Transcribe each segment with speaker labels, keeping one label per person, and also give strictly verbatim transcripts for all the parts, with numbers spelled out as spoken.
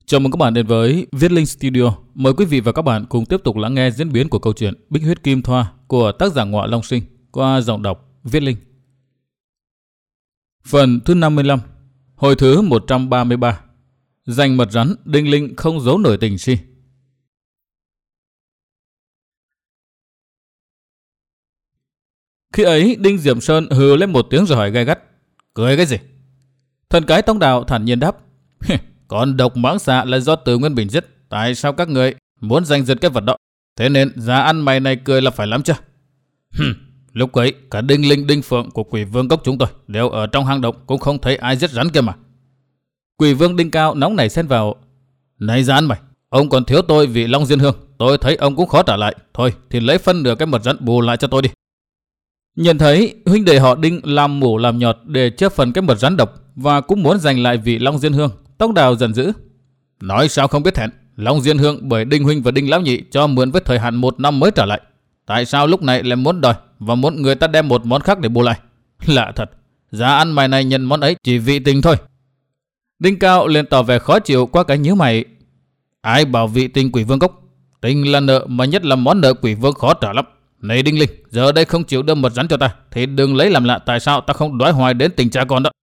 Speaker 1: Chào mừng các bạn đến với Viết Linh Studio. Mời quý vị và các bạn cùng tiếp tục lắng nghe diễn biến của câu chuyện Bích Huyết Kim Thoa của tác giả Ngọa Long Sinh qua giọng đọc Viết Linh. Phần thứ năm mươi lăm, hồi thứ một trăm ba mươi ba. Giành mật rắn, Đinh Linh không giấu nổi tình si. Khi ấy, Đinh Diệm Sơn hừ lên một tiếng rồi hỏi gay gắt: "Cười cái gì?" Thần cái Tông Đào thản nhiên đáp: "Con độc mãng xà là do Từ Nguyên Bình giết. Tại sao các người muốn giành giật cái vật đó? Thế nên giá ăn mày này cười là phải lắm chứ?" Lúc ấy cả Đinh Linh, Đinh Phượng của Quỷ Vương Cốc chúng tôi đều ở trong hang động, cũng không thấy ai giết rắn kia mà. Quỷ Vương Đinh Cao nóng nảy xen vào: "Này giá ăn mày, ông còn thiếu tôi vị Long Diên Hương, tôi thấy ông cũng khó trả lại. Thôi thì lấy phân nửa cái mật rắn bù lại cho tôi đi." Nhận thấy huynh đệ họ Đinh làm mủ làm nhọt để chớp phần cái mật rắn độc và cũng muốn giành lại vị Long Diên Hương, Tông Đào giận dữ: "Nói sao không biết thẹn? Long Diên Hương bởi Đinh huynh và Đinh lão nhị cho mượn với thời hạn một năm mới trả lại. Tại sao lúc này lại muốn đòi và muốn người ta đem một món khác để bù lại? Lạ thật, giá ăn mày này nhận món ấy chỉ vị tình thôi." Đinh Cao liền tỏ vẻ khó chịu qua cái nhíu mày: "Ai bảo vị tình Quỷ Vương Cốc? Tình là nợ, mà nhất là món nợ Quỷ Vương khó trả lắm. Này Đinh Linh, giờ đây không chịu đưa mật rắn cho ta thì đừng lấy làm lạ tại sao ta không đoái hoài đến tình cha con đó."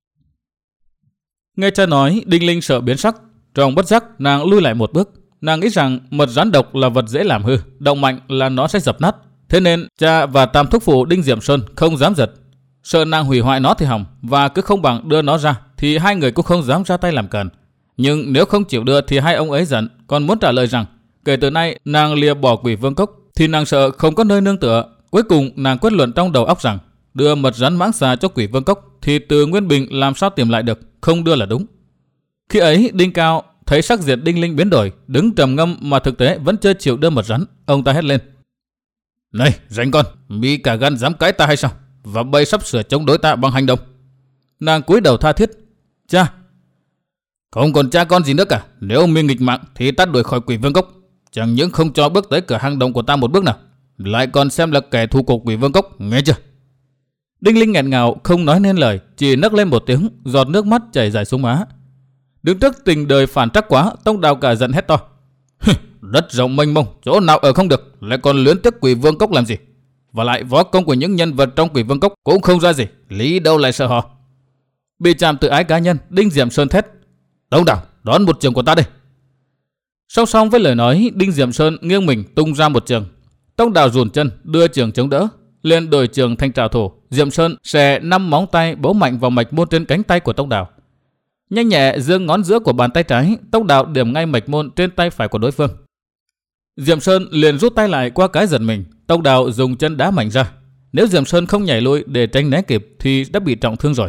Speaker 1: Nghe cha nói, Đinh Linh sợ biến sắc. Trong bất giác nàng lui lại một bước. Nàng nghĩ rằng mật rắn độc là vật dễ làm hư, động mạnh là nó sẽ dập nát. Thế nên cha và tam thúc phụ Đinh Diệm Sơn không dám giật, sợ nàng hủy hoại nó thì hỏng, và cứ không bằng đưa nó ra thì hai người cũng không dám ra tay làm càn. Nhưng nếu không chịu đưa thì hai ông ấy giận, còn muốn trả lời rằng kể từ nay nàng lìa bỏ Quỷ Vương Cốc thì nàng sợ không có nơi nương tựa. Cuối cùng nàng quyết luận trong đầu óc rằng đưa mật rắn mãng xà cho Quỷ Vương Cốc thì Từ Nguyên Bình làm sao tìm lại được, không đưa là đúng. Khi ấy Đinh Cao thấy sắc diện Đinh Linh biến đổi, đứng trầm ngâm mà thực tế vẫn chưa chịu đưa mật rắn. Ông ta hét lên: "Này rảnh con, mi cả gan dám cãi ta hay sao? Và bây sắp sửa chống đối ta bằng hành động." Nàng cúi đầu tha thiết: "Cha." "Không còn cha con gì nữa cả. Nếu mi nghịch mạng thì ta đuổi khỏi Quỷ Vương Cốc. Chẳng những không cho bước tới cửa hang động của ta một bước nào, lại còn xem là kẻ thù của Quỷ Vương Cốc, nghe chưa?" Đinh Linh nghẹn ngào không nói nên lời, chỉ nấc lên một tiếng, giọt nước mắt chảy dài xuống má. Đứng trước tình đời phản trắc quá, Tông Đào cả giận hét to: "Đất rộng mênh mông, chỗ nào ở không được, lại còn luyến tiếc Quỷ Vương Cốc làm gì? Và lại võ công của những nhân vật trong Quỷ Vương Cốc cũng không ra gì, lý đâu lại sợ họ." Bị chạm tự ái cá nhân, Đinh Diệm Sơn thét: "Tông Đào, đón một trường của ta đây." Song song với lời nói, Đinh Diệm Sơn nghiêng mình tung ra một trường. Tông Đào dùn chân đưa trường chống đỡ, liền đổi trường thành trảo thủ. Diệm Sơn xè năm móng tay bấu mạnh vào mạch môn trên cánh tay của Tông Đào. Nhanh nhẹ giương ngón giữa của bàn tay trái, Tông Đào điểm ngay mạch môn trên tay phải của đối phương. Diệm Sơn liền rút tay lại qua cái giật mình. Tông Đào dùng chân đá mạnh ra. Nếu Diệm Sơn không nhảy lui để tránh né kịp thì đã bị trọng thương rồi.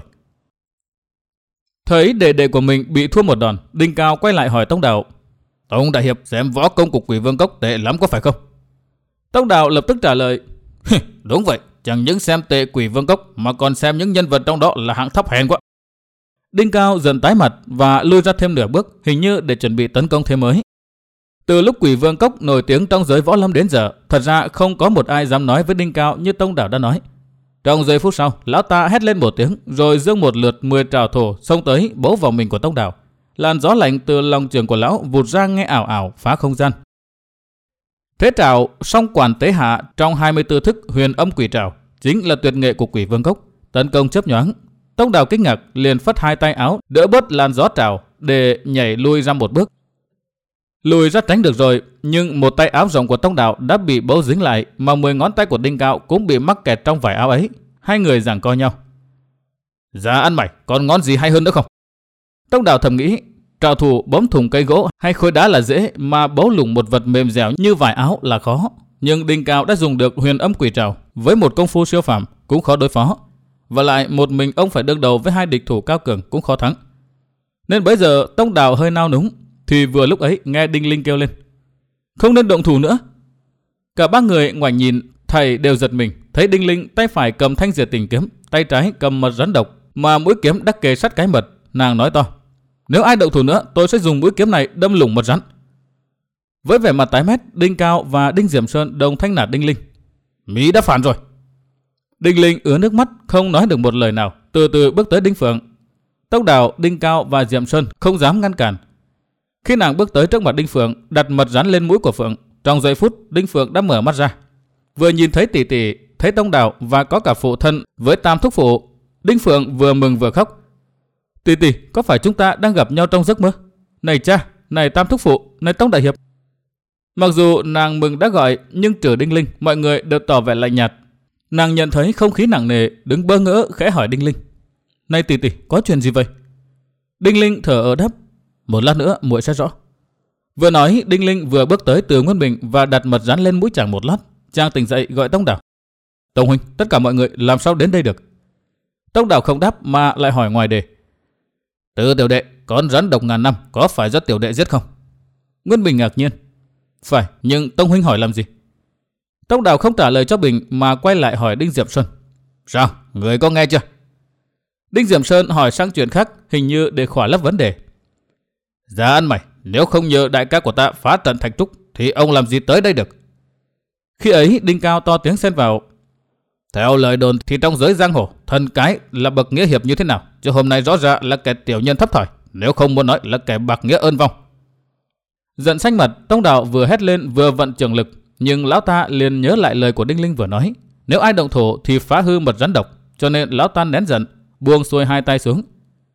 Speaker 1: Thấy đệ đệ của mình bị thua một đòn, Đinh Cao quay lại hỏi Tông Đào: "Tông đại hiệp xem võ công của Quỷ Vương Cốc tệ lắm có phải không?" Tông Đào lập tức trả lời: "Đúng vậy, chẳng những xem tệ Quỷ Vương Cốc mà còn xem những nhân vật trong đó là hạng thấp hèn quá." Đinh Cao dần tái mặt và lui ra thêm nửa bước, hình như để chuẩn bị tấn công thế mới. Từ lúc Quỷ Vương Cốc nổi tiếng trong giới võ lâm đến giờ, thật ra không có một ai dám nói với Đinh Cao như Tông Đào đã nói. Trong giây phút sau, lão ta hét lên một tiếng, rồi giương một lượt mười trảo thổ xông tới bấu vào mình của Tông Đào. Làn gió lạnh từ lòng trường của lão vụt ra nghe ảo ảo phá không gian. Thế trảo song quản tế hạ trong hai mươi tư thức huyền âm quỷ trảo chính là tuyệt nghệ của Quỷ Vương Cốc. Tấn công chớp nhoáng, Tông Đào kinh ngạc liền phất hai tay áo đỡ bớt làn gió trảo để nhảy lui ra một bước. Lùi ra tránh được rồi, nhưng một tay áo rộng của Tông Đào đã bị bấu dính lại, mà mười ngón tay của Đinh Cao cũng bị mắc kẹt trong vải áo ấy. Hai người giằng co nhau. "Giá ăn mày, còn ngón gì hay hơn nữa không?" Tông Đào thầm nghĩ, trảo thủ bấm thùng cây gỗ hay khối đá là dễ, mà bấu lủng một vật mềm dẻo như vải áo là khó. Nhưng Đinh Cao đã dùng được huyền âm quỷ trảo, với một công phu siêu phàm cũng khó đối phó. Và lại một mình ông phải đương đầu với hai địch thủ cao cường cũng khó thắng. Nên bây giờ Tông Đào hơi nao núng, thì vừa lúc ấy nghe Đinh Linh kêu lên: "Không nên động thủ nữa." Cả ba người ngoảnh nhìn, thầy đều giật mình, thấy Đinh Linh tay phải cầm thanh diệt tình kiếm, tay trái cầm mật rắn độc, mà mũi kiếm đắc kề sát cái mật. Nàng nói to: "Nếu ai động thủ nữa, tôi sẽ dùng mũi kiếm này đâm lủng mật rắn." Với vẻ mặt tái mét, Đinh Cao và Đinh Diệm Sơn đồng thanh nạt Đinh Linh: "Mỹ đã phản rồi." Đinh Linh ứa nước mắt, không nói được một lời nào, từ từ bước tới Đinh Phượng. Tông Đào, Đinh Cao và Diệm Sơn không dám ngăn cản. Khi nàng bước tới trước mặt Đinh Phượng, đặt mật rắn lên mũi của Phượng, trong giây phút Đinh Phượng đã mở mắt ra. Vừa nhìn thấy tỷ tỷ, thấy Tông Đào và có cả phụ thân với Tam thúc phụ, Đinh Phượng vừa mừng vừa khóc. Tỷ tỷ, có phải chúng ta đang gặp nhau trong giấc mơ? Này cha, này Tam thúc phụ, này Tông đại hiệp. Mặc dù nàng mừng đã gọi, nhưng trừ Đinh Linh, mọi người đều tỏ vẻ lạnh nhạt. Nàng nhận thấy không khí nặng nề, đứng bơ ngỡ khẽ hỏi Đinh Linh. Này tỷ tỷ, có chuyện gì vậy? Đinh Linh thở ơ đáp. Một lát nữa muội sẽ rõ. Vừa nói, Đinh Linh vừa bước tới Từ Nguyên Bình và đặt mật rắn lên mũi chàng một lát. Chàng tỉnh dậy gọi Tông Đào. Tông huynh, tất cả mọi người làm sao đến đây được? Tông Đào không đáp mà lại hỏi ngoài đề. Từ tiểu đệ, con rắn độc ngàn năm có phải do tiểu đệ giết không? Nguyên Bình ngạc nhiên. Phải, nhưng Tông huynh hỏi làm gì? Tông Đào không trả lời cho Bình mà quay lại hỏi Đinh Diệm Sơn. Sao, người có nghe chưa? Đinh Diệm Sơn hỏi sang chuyện khác, hình như để khỏa lấp vấn đề. Dạ ăn mày, nếu không nhờ đại ca của ta phá trận Thạch Trúc thì ông làm gì tới đây được? Khi ấy Đinh Cao to tiếng xen vào. Theo lời đồn thì trong giới giang hồ, thần cái là bậc nghĩa hiệp như thế nào, chứ hôm nay rõ ràng là kẻ tiểu nhân thấp thỏi, nếu không muốn nói là kẻ bạc nghĩa ơn vong. Giận xanh mặt, Tông Đào vừa hét lên vừa vận trường lực, nhưng lão ta liền nhớ lại lời của Đinh Linh vừa nói, nếu ai động thủ thì phá hư mật rắn độc, cho nên lão ta nén giận, buông xuôi hai tay xuống.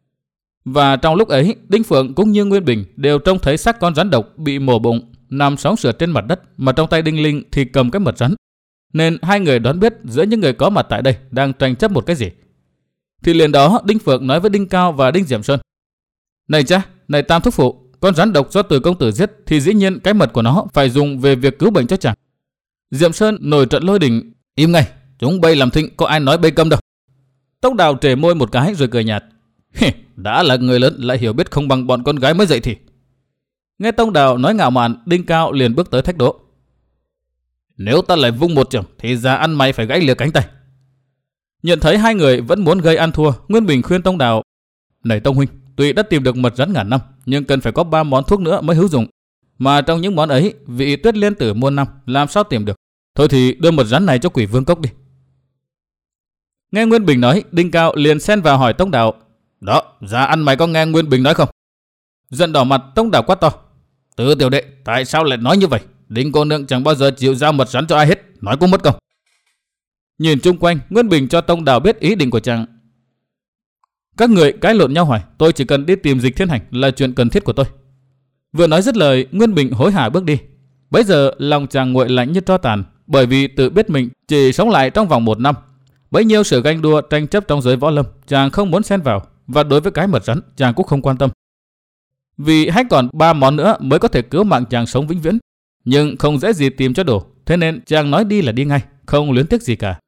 Speaker 1: Và trong lúc ấy, Đinh Phượng cũng như Nguyên Bình đều trông thấy xác con rắn độc bị mổ bụng, nằm sóng sượt trên mặt đất, mà trong tay Đinh Linh thì cầm cái mật rắn. Nên hai người đoán biết giữa những người có mặt tại đây đang tranh chấp một cái gì. Thì liền đó Đinh Phượng nói với Đinh Cao và Đinh Diệm Sơn. Này cha, này Tam thúc phụ, con rắn độc do Từ công tử giết thì dĩ nhiên cái mật của nó phải dùng về việc cứu bệnh cho chàng. Diệm Sơn nổi trận lôi đình. Im ngay, chúng bay làm thinh, có ai nói bay câm đâu. Tông Đào trề môi một cái rồi cười nhạt. Đã là người lớn lại hiểu biết không bằng bọn con gái mới dậy thì. Nghe Tông Đào nói ngạo mạn, Đinh Cao liền bước tới thách đố. Nếu ta lại vung một chưởng thì ra ăn mày phải gãy lìa cánh tay. Nhận thấy hai người vẫn muốn gây ăn thua, Nguyên Bình khuyên Tông Đào. Này Tông huynh, tuy đã tìm được mật rắn ngàn năm, nhưng cần phải có ba món thuốc nữa mới hữu dụng. Mà trong những món ấy, vị Tuyết Liên Tử muôn năm làm sao tìm được? Thôi thì đưa mật rắn này cho Quỷ Vương Cốc đi. Nghe Nguyên Bình nói, Đinh Cao liền xen vào hỏi Tông Đào. Đó, ra ăn mày có nghe Nguyên Bình nói không? Giận đỏ mặt, Tông Đào quát to. Từ tiểu đệ, tại sao lại nói như vậy? Đinh cô nương chẳng bao giờ chịu giao mật rắn cho ai hết, nói cũng mất công. Nhìn chung quanh, Nguyên Bình cho Tông Đào biết ý định của chàng. Các người cãi lộn nhau hoài, tôi chỉ cần đi tìm Dịch Thiên Hành là chuyện cần thiết của tôi. Vừa nói dứt lời, Nguyên Bình hối hả bước đi. Bấy giờ lòng chàng nguội lạnh như tro tàn, bởi vì tự biết mình chỉ sống lại trong vòng một năm. Bấy nhiêu sự ganh đua tranh chấp trong giới võ lâm, chàng không muốn xen vào, và đối với cái mật rắn, chàng cũng không quan tâm. Vì hay còn ba món nữa mới có thể cứu mạng chàng sống vĩnh viễn, nhưng không dễ gì tìm cho đủ, thế nên chàng nói đi là đi ngay, không luyến tiếc gì cả.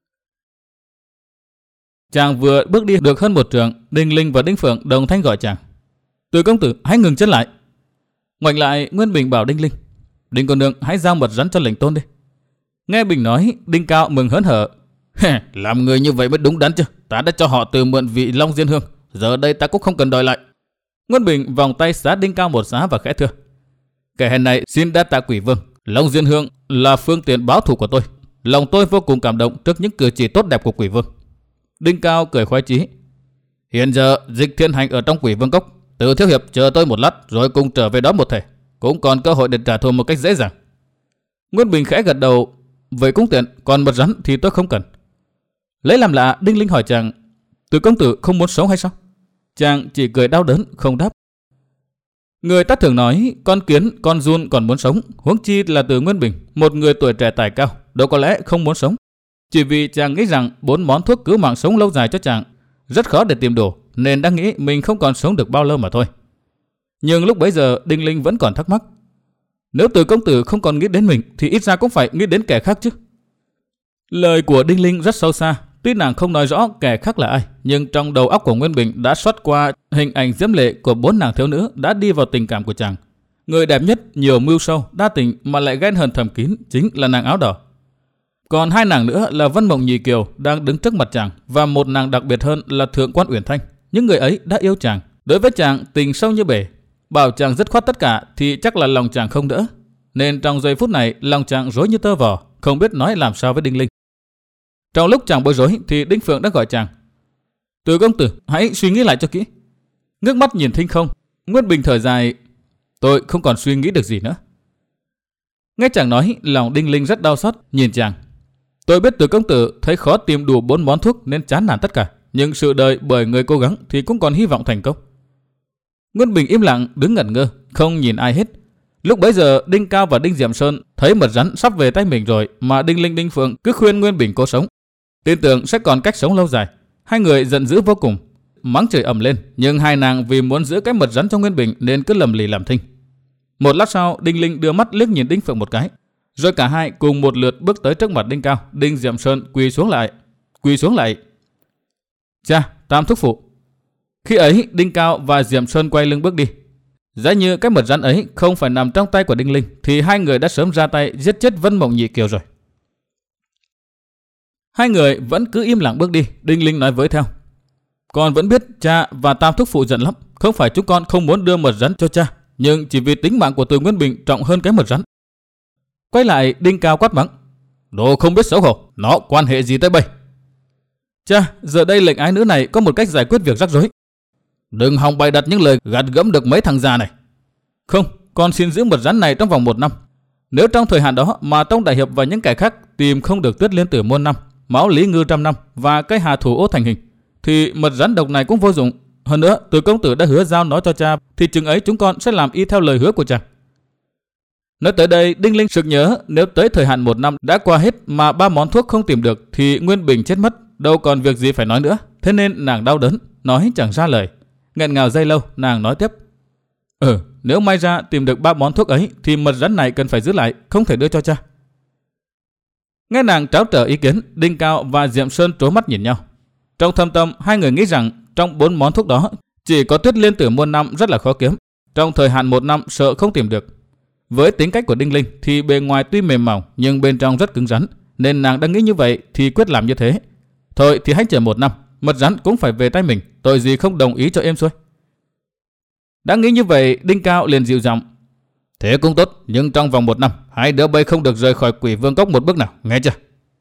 Speaker 1: Chàng vừa bước đi được hơn một trượng, Đinh Linh và Đinh Phượng đồng thanh gọi chàng. Từ công tử, hãy ngừng chân lại. Ngoảnh lại, Nguyên Bình bảo Đinh Linh. Đinh cô nương, hãy giao mật rắn cho lệnh tôn đi. Nghe Bình nói, Đinh Cao mừng hớn hở. Làm người như vậy mới đúng đắn chứ. Ta đã cho họ từ mượn vị Long Diên Hương, giờ đây ta cũng không cần đòi lại. Nguyên Bình vòng tay xá Đinh Cao một xá và khẽ thưa. Kẻ hèn này xin đa tạ Quỷ Vương. Long Diên Hương là phương tiện báo thù của tôi. Lòng tôi vô cùng cảm động trước những cử chỉ tốt đẹp của Quỷ Vương. Đinh Cao cười khoái chí. Hiện giờ Dịch Thiên Hành ở trong Quỷ Vương Cốc. Từ thiếu hiệp chờ tôi một lát rồi cùng trở về đó một thể. Cũng còn cơ hội để trả thù một cách dễ dàng. Nguyên Bình khẽ gật đầu. Vậy cũng tiện, còn mật rắn thì tôi không cần. Lấy làm lạ, Đinh Linh hỏi chàng. Từ công tử không muốn sống hay sao? Chàng chỉ cười đau đớn, không đáp. Người ta thường nói con kiến, con giun còn muốn sống, huống chi là Từ Nguyên Bình, một người tuổi trẻ tài cao, đâu có lẽ không muốn sống. Chỉ vì chàng nghĩ rằng bốn món thuốc cứu mạng sống lâu dài cho chàng rất khó để tìm đủ, nên đã nghĩ mình không còn sống được bao lâu mà thôi. Nhưng lúc bấy giờ Đinh Linh vẫn còn thắc mắc. Nếu Từ công tử không còn nghĩ đến mình thì ít ra cũng phải nghĩ đến kẻ khác chứ. Lời của Đinh Linh rất sâu xa. Tuy nàng không nói rõ kẻ khác là ai, nhưng trong đầu óc của Nguyên Bình đã xoát qua hình ảnh diễm lệ của bốn nàng thiếu nữ đã đi vào tình cảm của chàng. Người đẹp nhất, nhiều mưu sâu, đa tình mà lại ghen hờn thầm kín chính là nàng áo đỏ. Còn hai nàng nữa là Vân Mộng Nhì Kiều đang đứng trước mặt chàng, và một nàng đặc biệt hơn là Thượng Quan Uyển Thanh. Những người ấy đã yêu chàng, đối với chàng tình sâu như bể. Bảo chàng dứt khoát tất cả thì chắc là lòng chàng không đỡ. Nên trong giây phút này lòng chàng rối như tơ vò, không biết nói làm sao với Đinh Linh. Trong lúc chàng bối rối thì Đinh Phượng đã gọi chàng. Từ công tử, hãy suy nghĩ lại cho kỹ. Ngước mắt nhìn thinh không, Nguyên Bình thở dài. Tôi không còn suy nghĩ được gì nữa. Nghe chàng nói, lòng Đinh Linh rất đau xót nhìn chàng. Tôi biết Từ công tử thấy khó tìm đủ bốn món thuốc nên chán nản tất cả, nhưng sự đời bởi người cố gắng thì cũng còn hy vọng thành công. Nguyên Bình im lặng đứng ngẩn ngơ, không nhìn ai hết. Lúc bấy giờ Đinh Cao và Đinh Diệm Sơn thấy mật rắn sắp về tay mình rồi mà Đinh Linh Đinh Phượng cứ khuyên Nguyên Bình cố sống, tin tưởng sẽ còn cách sống lâu dài. Hai người giận dữ vô cùng, mắng chửi ầm lên, nhưng hai nàng vì muốn giữ cái mật rắn cho Nguyên Bình nên cứ lầm lì làm thinh. Một lát sau, Đinh Linh đưa mắt liếc nhìn Đinh Phượng một cái, rồi cả hai cùng một lượt bước tới trước mặt Đinh Cao. Đinh Diệm Sơn quỳ xuống lại, quỳ xuống lại. Cha, Tam thúc phụ. Khi ấy Đinh Cao và Diệm Sơn quay lưng bước đi. Giá như cái mật rắn ấy không phải nằm trong tay của Đinh Linh thì hai người đã sớm ra tay giết chết Vân Mộng Nhị Kiều rồi. Hai người vẫn cứ im lặng bước đi. Đinh Linh nói với theo: Con vẫn biết cha và Tam thúc phụ giận lắm. Không phải chúng con không muốn đưa mật rắn cho cha, nhưng chỉ vì tính mạng của Từ Nguyên Bình trọng hơn cái mật rắn. Quay lại, Đinh Cao quát mắng: Đồ không biết xấu hổ, nó quan hệ gì tới bây? Cha, giờ đây lệnh ái nữ này có một cách giải quyết việc rắc rối. Đừng hòng bày đặt những lời gạt gẫm được mấy thằng già này. Không, con xin giữ mật rắn này trong vòng một năm. Nếu trong thời hạn đó mà Tông Đại Hiệp và những kẻ khác tìm không được Tuyết Liên Tử muôn năm, Máu Lý Ngư trăm năm và cây Hà Thủ Ô thành hình, thì mật rắn độc này cũng vô dụng. Hơn nữa, Từ công tử đã hứa giao nó cho cha, thì chừng ấy chúng con sẽ làm y theo lời hứa của chàng. Nói tới đây, Đinh Linh sực nhớ nếu tới thời hạn một năm đã qua hết mà ba món thuốc không tìm được thì Nguyên Bình chết mất, đâu còn việc gì phải nói nữa. Thế nên nàng đau đớn, nói chẳng ra lời. Nghẹn ngào giây lâu, nàng nói tiếp: Ừ, nếu may ra tìm được ba món thuốc ấy thì mật rắn này cần phải giữ lại, không thể đưa cho cha. Nghe nàng tráo trở ý kiến, Đinh Cao và Diệm Sơn trố mắt nhìn nhau. Trong thâm tâm, hai người nghĩ rằng trong bốn món thuốc đó chỉ có Tuyết Liên Tử muôn năm rất là khó kiếm, trong thời hạn một năm sợ không tìm được. Với tính cách của Đinh Linh thì bề ngoài tuy mềm mỏng nhưng bên trong rất cứng rắn, nên nàng đang nghĩ như vậy thì quyết làm như thế. Thôi thì hãy chờ một năm, mật rắn cũng phải về tay mình, tội gì không đồng ý cho êm xuôi. Đã nghĩ như vậy, Đinh Cao liền dịu giọng: Thế cũng tốt, nhưng trong vòng một năm hai đứa bay không được rời khỏi Quỷ Vương Cốc một bước nào, nghe chưa?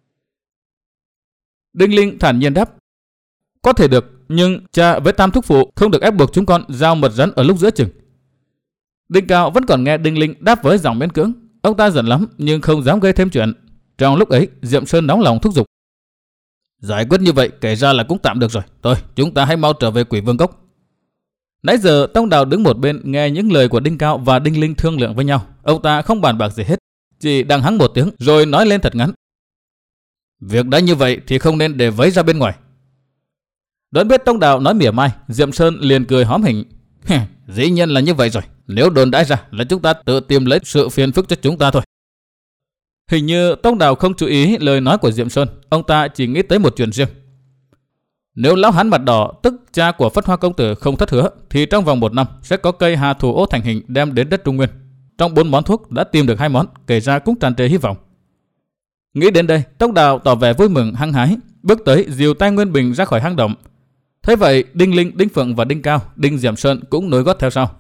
Speaker 1: Đinh Linh thản nhiên đáp: Có thể được, nhưng cha với Tam thúc phụ không được ép buộc chúng con giao mật rắn ở lúc giữa chừng. Đinh Cao vẫn còn nghe Đinh Linh đáp với giọng miễn cưỡng. Ông ta giận lắm nhưng không dám gây thêm chuyện. Trong lúc ấy, Diệm Sơn nóng lòng thúc giục: Giải quyết như vậy kể ra là cũng tạm được rồi. Thôi, chúng ta hãy mau trở về Quỷ Vương Cốc. Nãy giờ Tông Đào đứng một bên nghe những lời của Đinh Cao và Đinh Linh thương lượng với nhau. Ông ta không bàn bạc gì hết, chỉ đằng hắng một tiếng rồi nói lên thật ngắn: Việc đã như vậy thì không nên để vấy ra bên ngoài. Đoán biết Tông Đào nói mỉa mai, Diệm Sơn liền cười hóm hỉnh: Dĩ nhiên là như vậy rồi. Nếu đồn đãi ra là chúng ta tự tìm lấy sự phiền phức cho chúng ta thôi. Hình như Tông Đào không chú ý lời nói của Diệm Sơn. Ông ta chỉ nghĩ tới một chuyện riêng. Nếu lão hán mặt đỏ, tức cha của Phất Hoa công tử không thất hứa, thì trong vòng một năm sẽ có cây Hà Thủ Ô thành hình đem đến đất Trung Nguyên. Trong bốn món thuốc đã tìm được hai món, kể ra cũng tràn trề hy vọng. Nghĩ đến đây, Tông Đào tỏ vẻ vui mừng hăng hái, bước tới dìu tay Nguyên Bình ra khỏi hang động. Thế vậy, Đinh Linh, Đinh Phượng và Đinh Cao, Đinh Diệm Sơn cũng nối gót theo sau.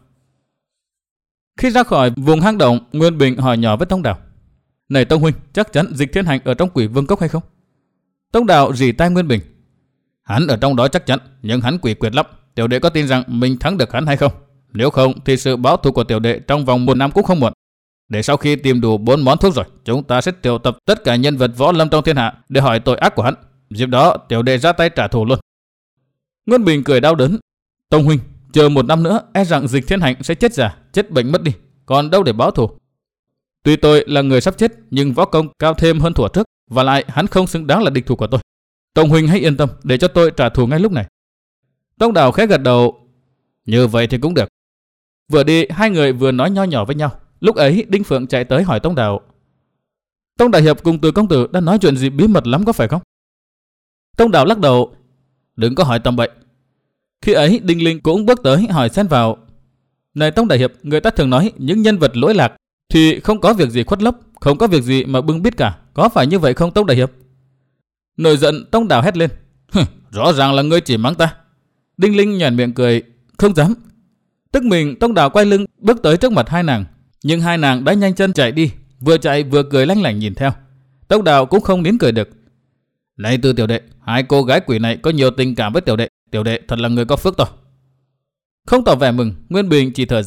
Speaker 1: Khi ra khỏi vùng hang động, Nguyên Bình hỏi nhỏ với Tông Đào: Này Tông huynh, chắc chắn Dịch Thiên Hành ở trong Quỷ Vương Cốc hay không? Tông Đào rỉ tai Nguyên Bình: Hắn ở trong đó chắc chắn, nhưng hắn quỷ quyệt lắm. Tiểu đệ có tin rằng mình thắng được hắn hay không? Nếu không thì sự báo thù của tiểu đệ trong vòng một năm cũng không muộn. Để sau khi tìm đủ bốn món thuốc rồi, chúng ta sẽ triệu tập tất cả nhân vật võ lâm trong thiên hạ để hỏi tội ác của hắn. Dịp đó tiểu đệ ra tay trả thù luôn. Nguyên Bình cười đau đớn: Tông huynh, chờ một năm nữa e rằng Dịch Thiên Hành sẽ chết già, chết bệnh mất đi, còn đâu để báo thù. Tuy tôi là người sắp chết, nhưng võ công cao thêm hơn thuở trước, và lại hắn không xứng đáng là địch thủ của tôi. Tông huynh hãy yên tâm, để cho tôi trả thù ngay lúc này. Tông Đào khẽ gật đầu: Như vậy thì cũng được. Vừa đi, hai người vừa nói nho nhỏ với nhau. Lúc ấy Đinh Phượng chạy tới hỏi Tông Đào: Tông Đại Hiệp cùng Từ công tử đã nói chuyện gì bí mật lắm có phải không? Tông Đào lắc đầu: Đừng có hỏi tầm bậy. Khi ấy Đinh Linh cũng bước tới hỏi xen vào: Này Tông Đại Hiệp, người ta thường nói những nhân vật lỗi lạc thì không có việc gì khuất lấp, không có việc gì mà bưng bít cả, có phải như vậy không Tông Đại Hiệp? Nổi giận, Tông Đào hét lên: Rõ ràng là ngươi chỉ mắng ta. Đinh Linh nhoẻn miệng cười: Không dám. Tức mình, Tông Đào quay lưng bước tới trước mặt hai nàng, nhưng hai nàng đã nhanh chân chạy đi, vừa chạy vừa cười lanh lảnh nhìn theo. Tông Đào cũng không nín cười được: Này Từ tiểu đệ, hai cô gái quỷ này có nhiều tình cảm với tiểu đệ, tiểu đệ thật là người có phước to. Không tỏ vẻ mừng, Nguyên Bình chỉ thở dài: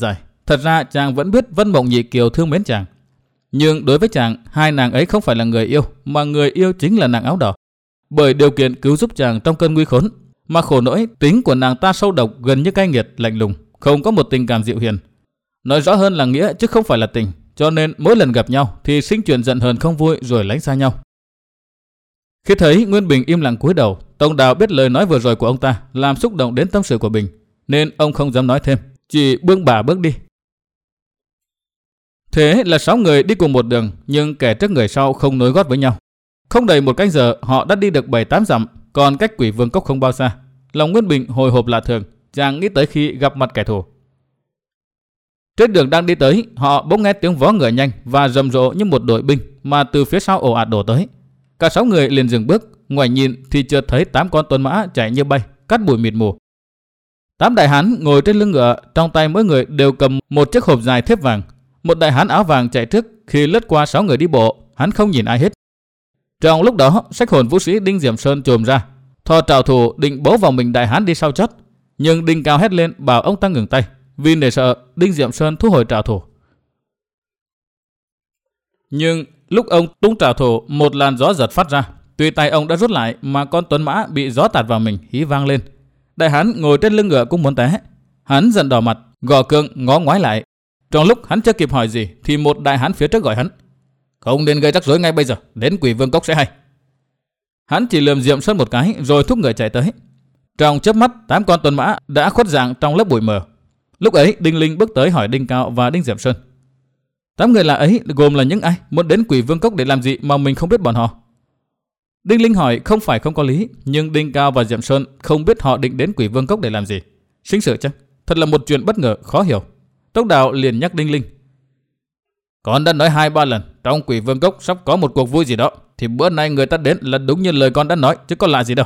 Speaker 1: Thật ra chàng vẫn biết Vân Mộng Nhị Kiều thương mến chàng. Nhưng đối với chàng, hai nàng ấy không phải là người yêu, mà người yêu chính là nàng áo đỏ. Bởi điều kiện cứu giúp chàng trong cơn nguy khốn, mà khổ nỗi tính của nàng ta sâu độc gần như cay nghiệt lạnh lùng, không có một tình cảm dịu hiền. Nói rõ hơn là nghĩa chứ không phải là tình, cho nên mỗi lần gặp nhau thì sinh chuyện giận hờn không vui rồi lánh xa nhau. Khi thấy Nguyên Bình im lặng cúi đầu, Tông Đào biết lời nói vừa rồi của ông ta làm xúc động đến tâm sự của Bình, nên ông không dám nói thêm, chỉ bươn bà bước đi. Thế là sáu người đi cùng một đường, nhưng kẻ trước người sau không nối gót với nhau. Không đầy một canh giờ họ đã đi được bảy tám dặm, còn cách Quỷ Vương Cốc không bao xa. Lòng Nguyên Bình hồi hộp lạ thường, chàng nghĩ tới khi gặp mặt kẻ thù. Trên đường đang đi tới, họ bỗng nghe tiếng vó ngựa nhanh và rầm rộ như một đội binh mà từ phía sau ồ ạt đổ tới. Cả sáu người liền dừng bước, ngoảnh nhìn thì chợt thấy tám con tuấn mã chạy như bay, cắt bụi mịt mù. Tám đại hán ngồi trên lưng ngựa, trong tay mỗi người đều cầm một chiếc hộp dài thép vàng. Một đại hán áo vàng chạy trước, khi lướt qua sáu người đi bộ, hắn không nhìn ai hết. Trong lúc đó, Sách Hồn Vũ Sĩ Đinh Diệm Sơn chồm ra, thò trảo thủ định bấu vào mình đại hán đi sau chót, nhưng Đinh Cao hét lên bảo ông ta ngừng tay, vì nể sợ Đinh Diệm Sơn thu hồi trảo thủ. Nhưng lúc ông tung trảo thủ, một làn gió giật phát ra, tuy tay ông đã rút lại mà con tuấn mã bị gió tạt vào mình hí vang lên. Đại hán ngồi trên lưng ngựa cũng muốn té, hắn giận đỏ mặt, gò cương ngó ngoái lại. Trong lúc hắn chưa kịp hỏi gì thì một đại hán phía trước gọi hắn: "Không nên gây rắc rối ngay bây giờ, đến Quỷ Vương Cốc sẽ hay." Hắn chỉ lườm Diệm Sơn một cái rồi thúc ngựa chạy tới. Trong chớp mắt, tám con tuấn mã đã khuất dạng trong lớp bụi mờ. Lúc ấy Đinh Linh bước tới hỏi Đinh Cao và Đinh Diệm Sơn: "Tám người là ấy gồm là những ai, muốn đến Quỷ Vương Cốc để làm gì mà mình không biết bọn họ?" Đinh Linh hỏi không phải không có lý, nhưng Đinh Cao và Diệm Sơn không biết họ định đến Quỷ Vương Cốc để làm gì. Sinh sự chắc, thật là một chuyện bất ngờ khó hiểu. Tốc Đào liền nhắc Đinh Linh: "Con đã nói hai ba lần trong Quỷ Vương Cốc sắp có một cuộc vui gì đó, thì bữa nay người ta đến là đúng như lời con đã nói, chứ có lạ gì đâu."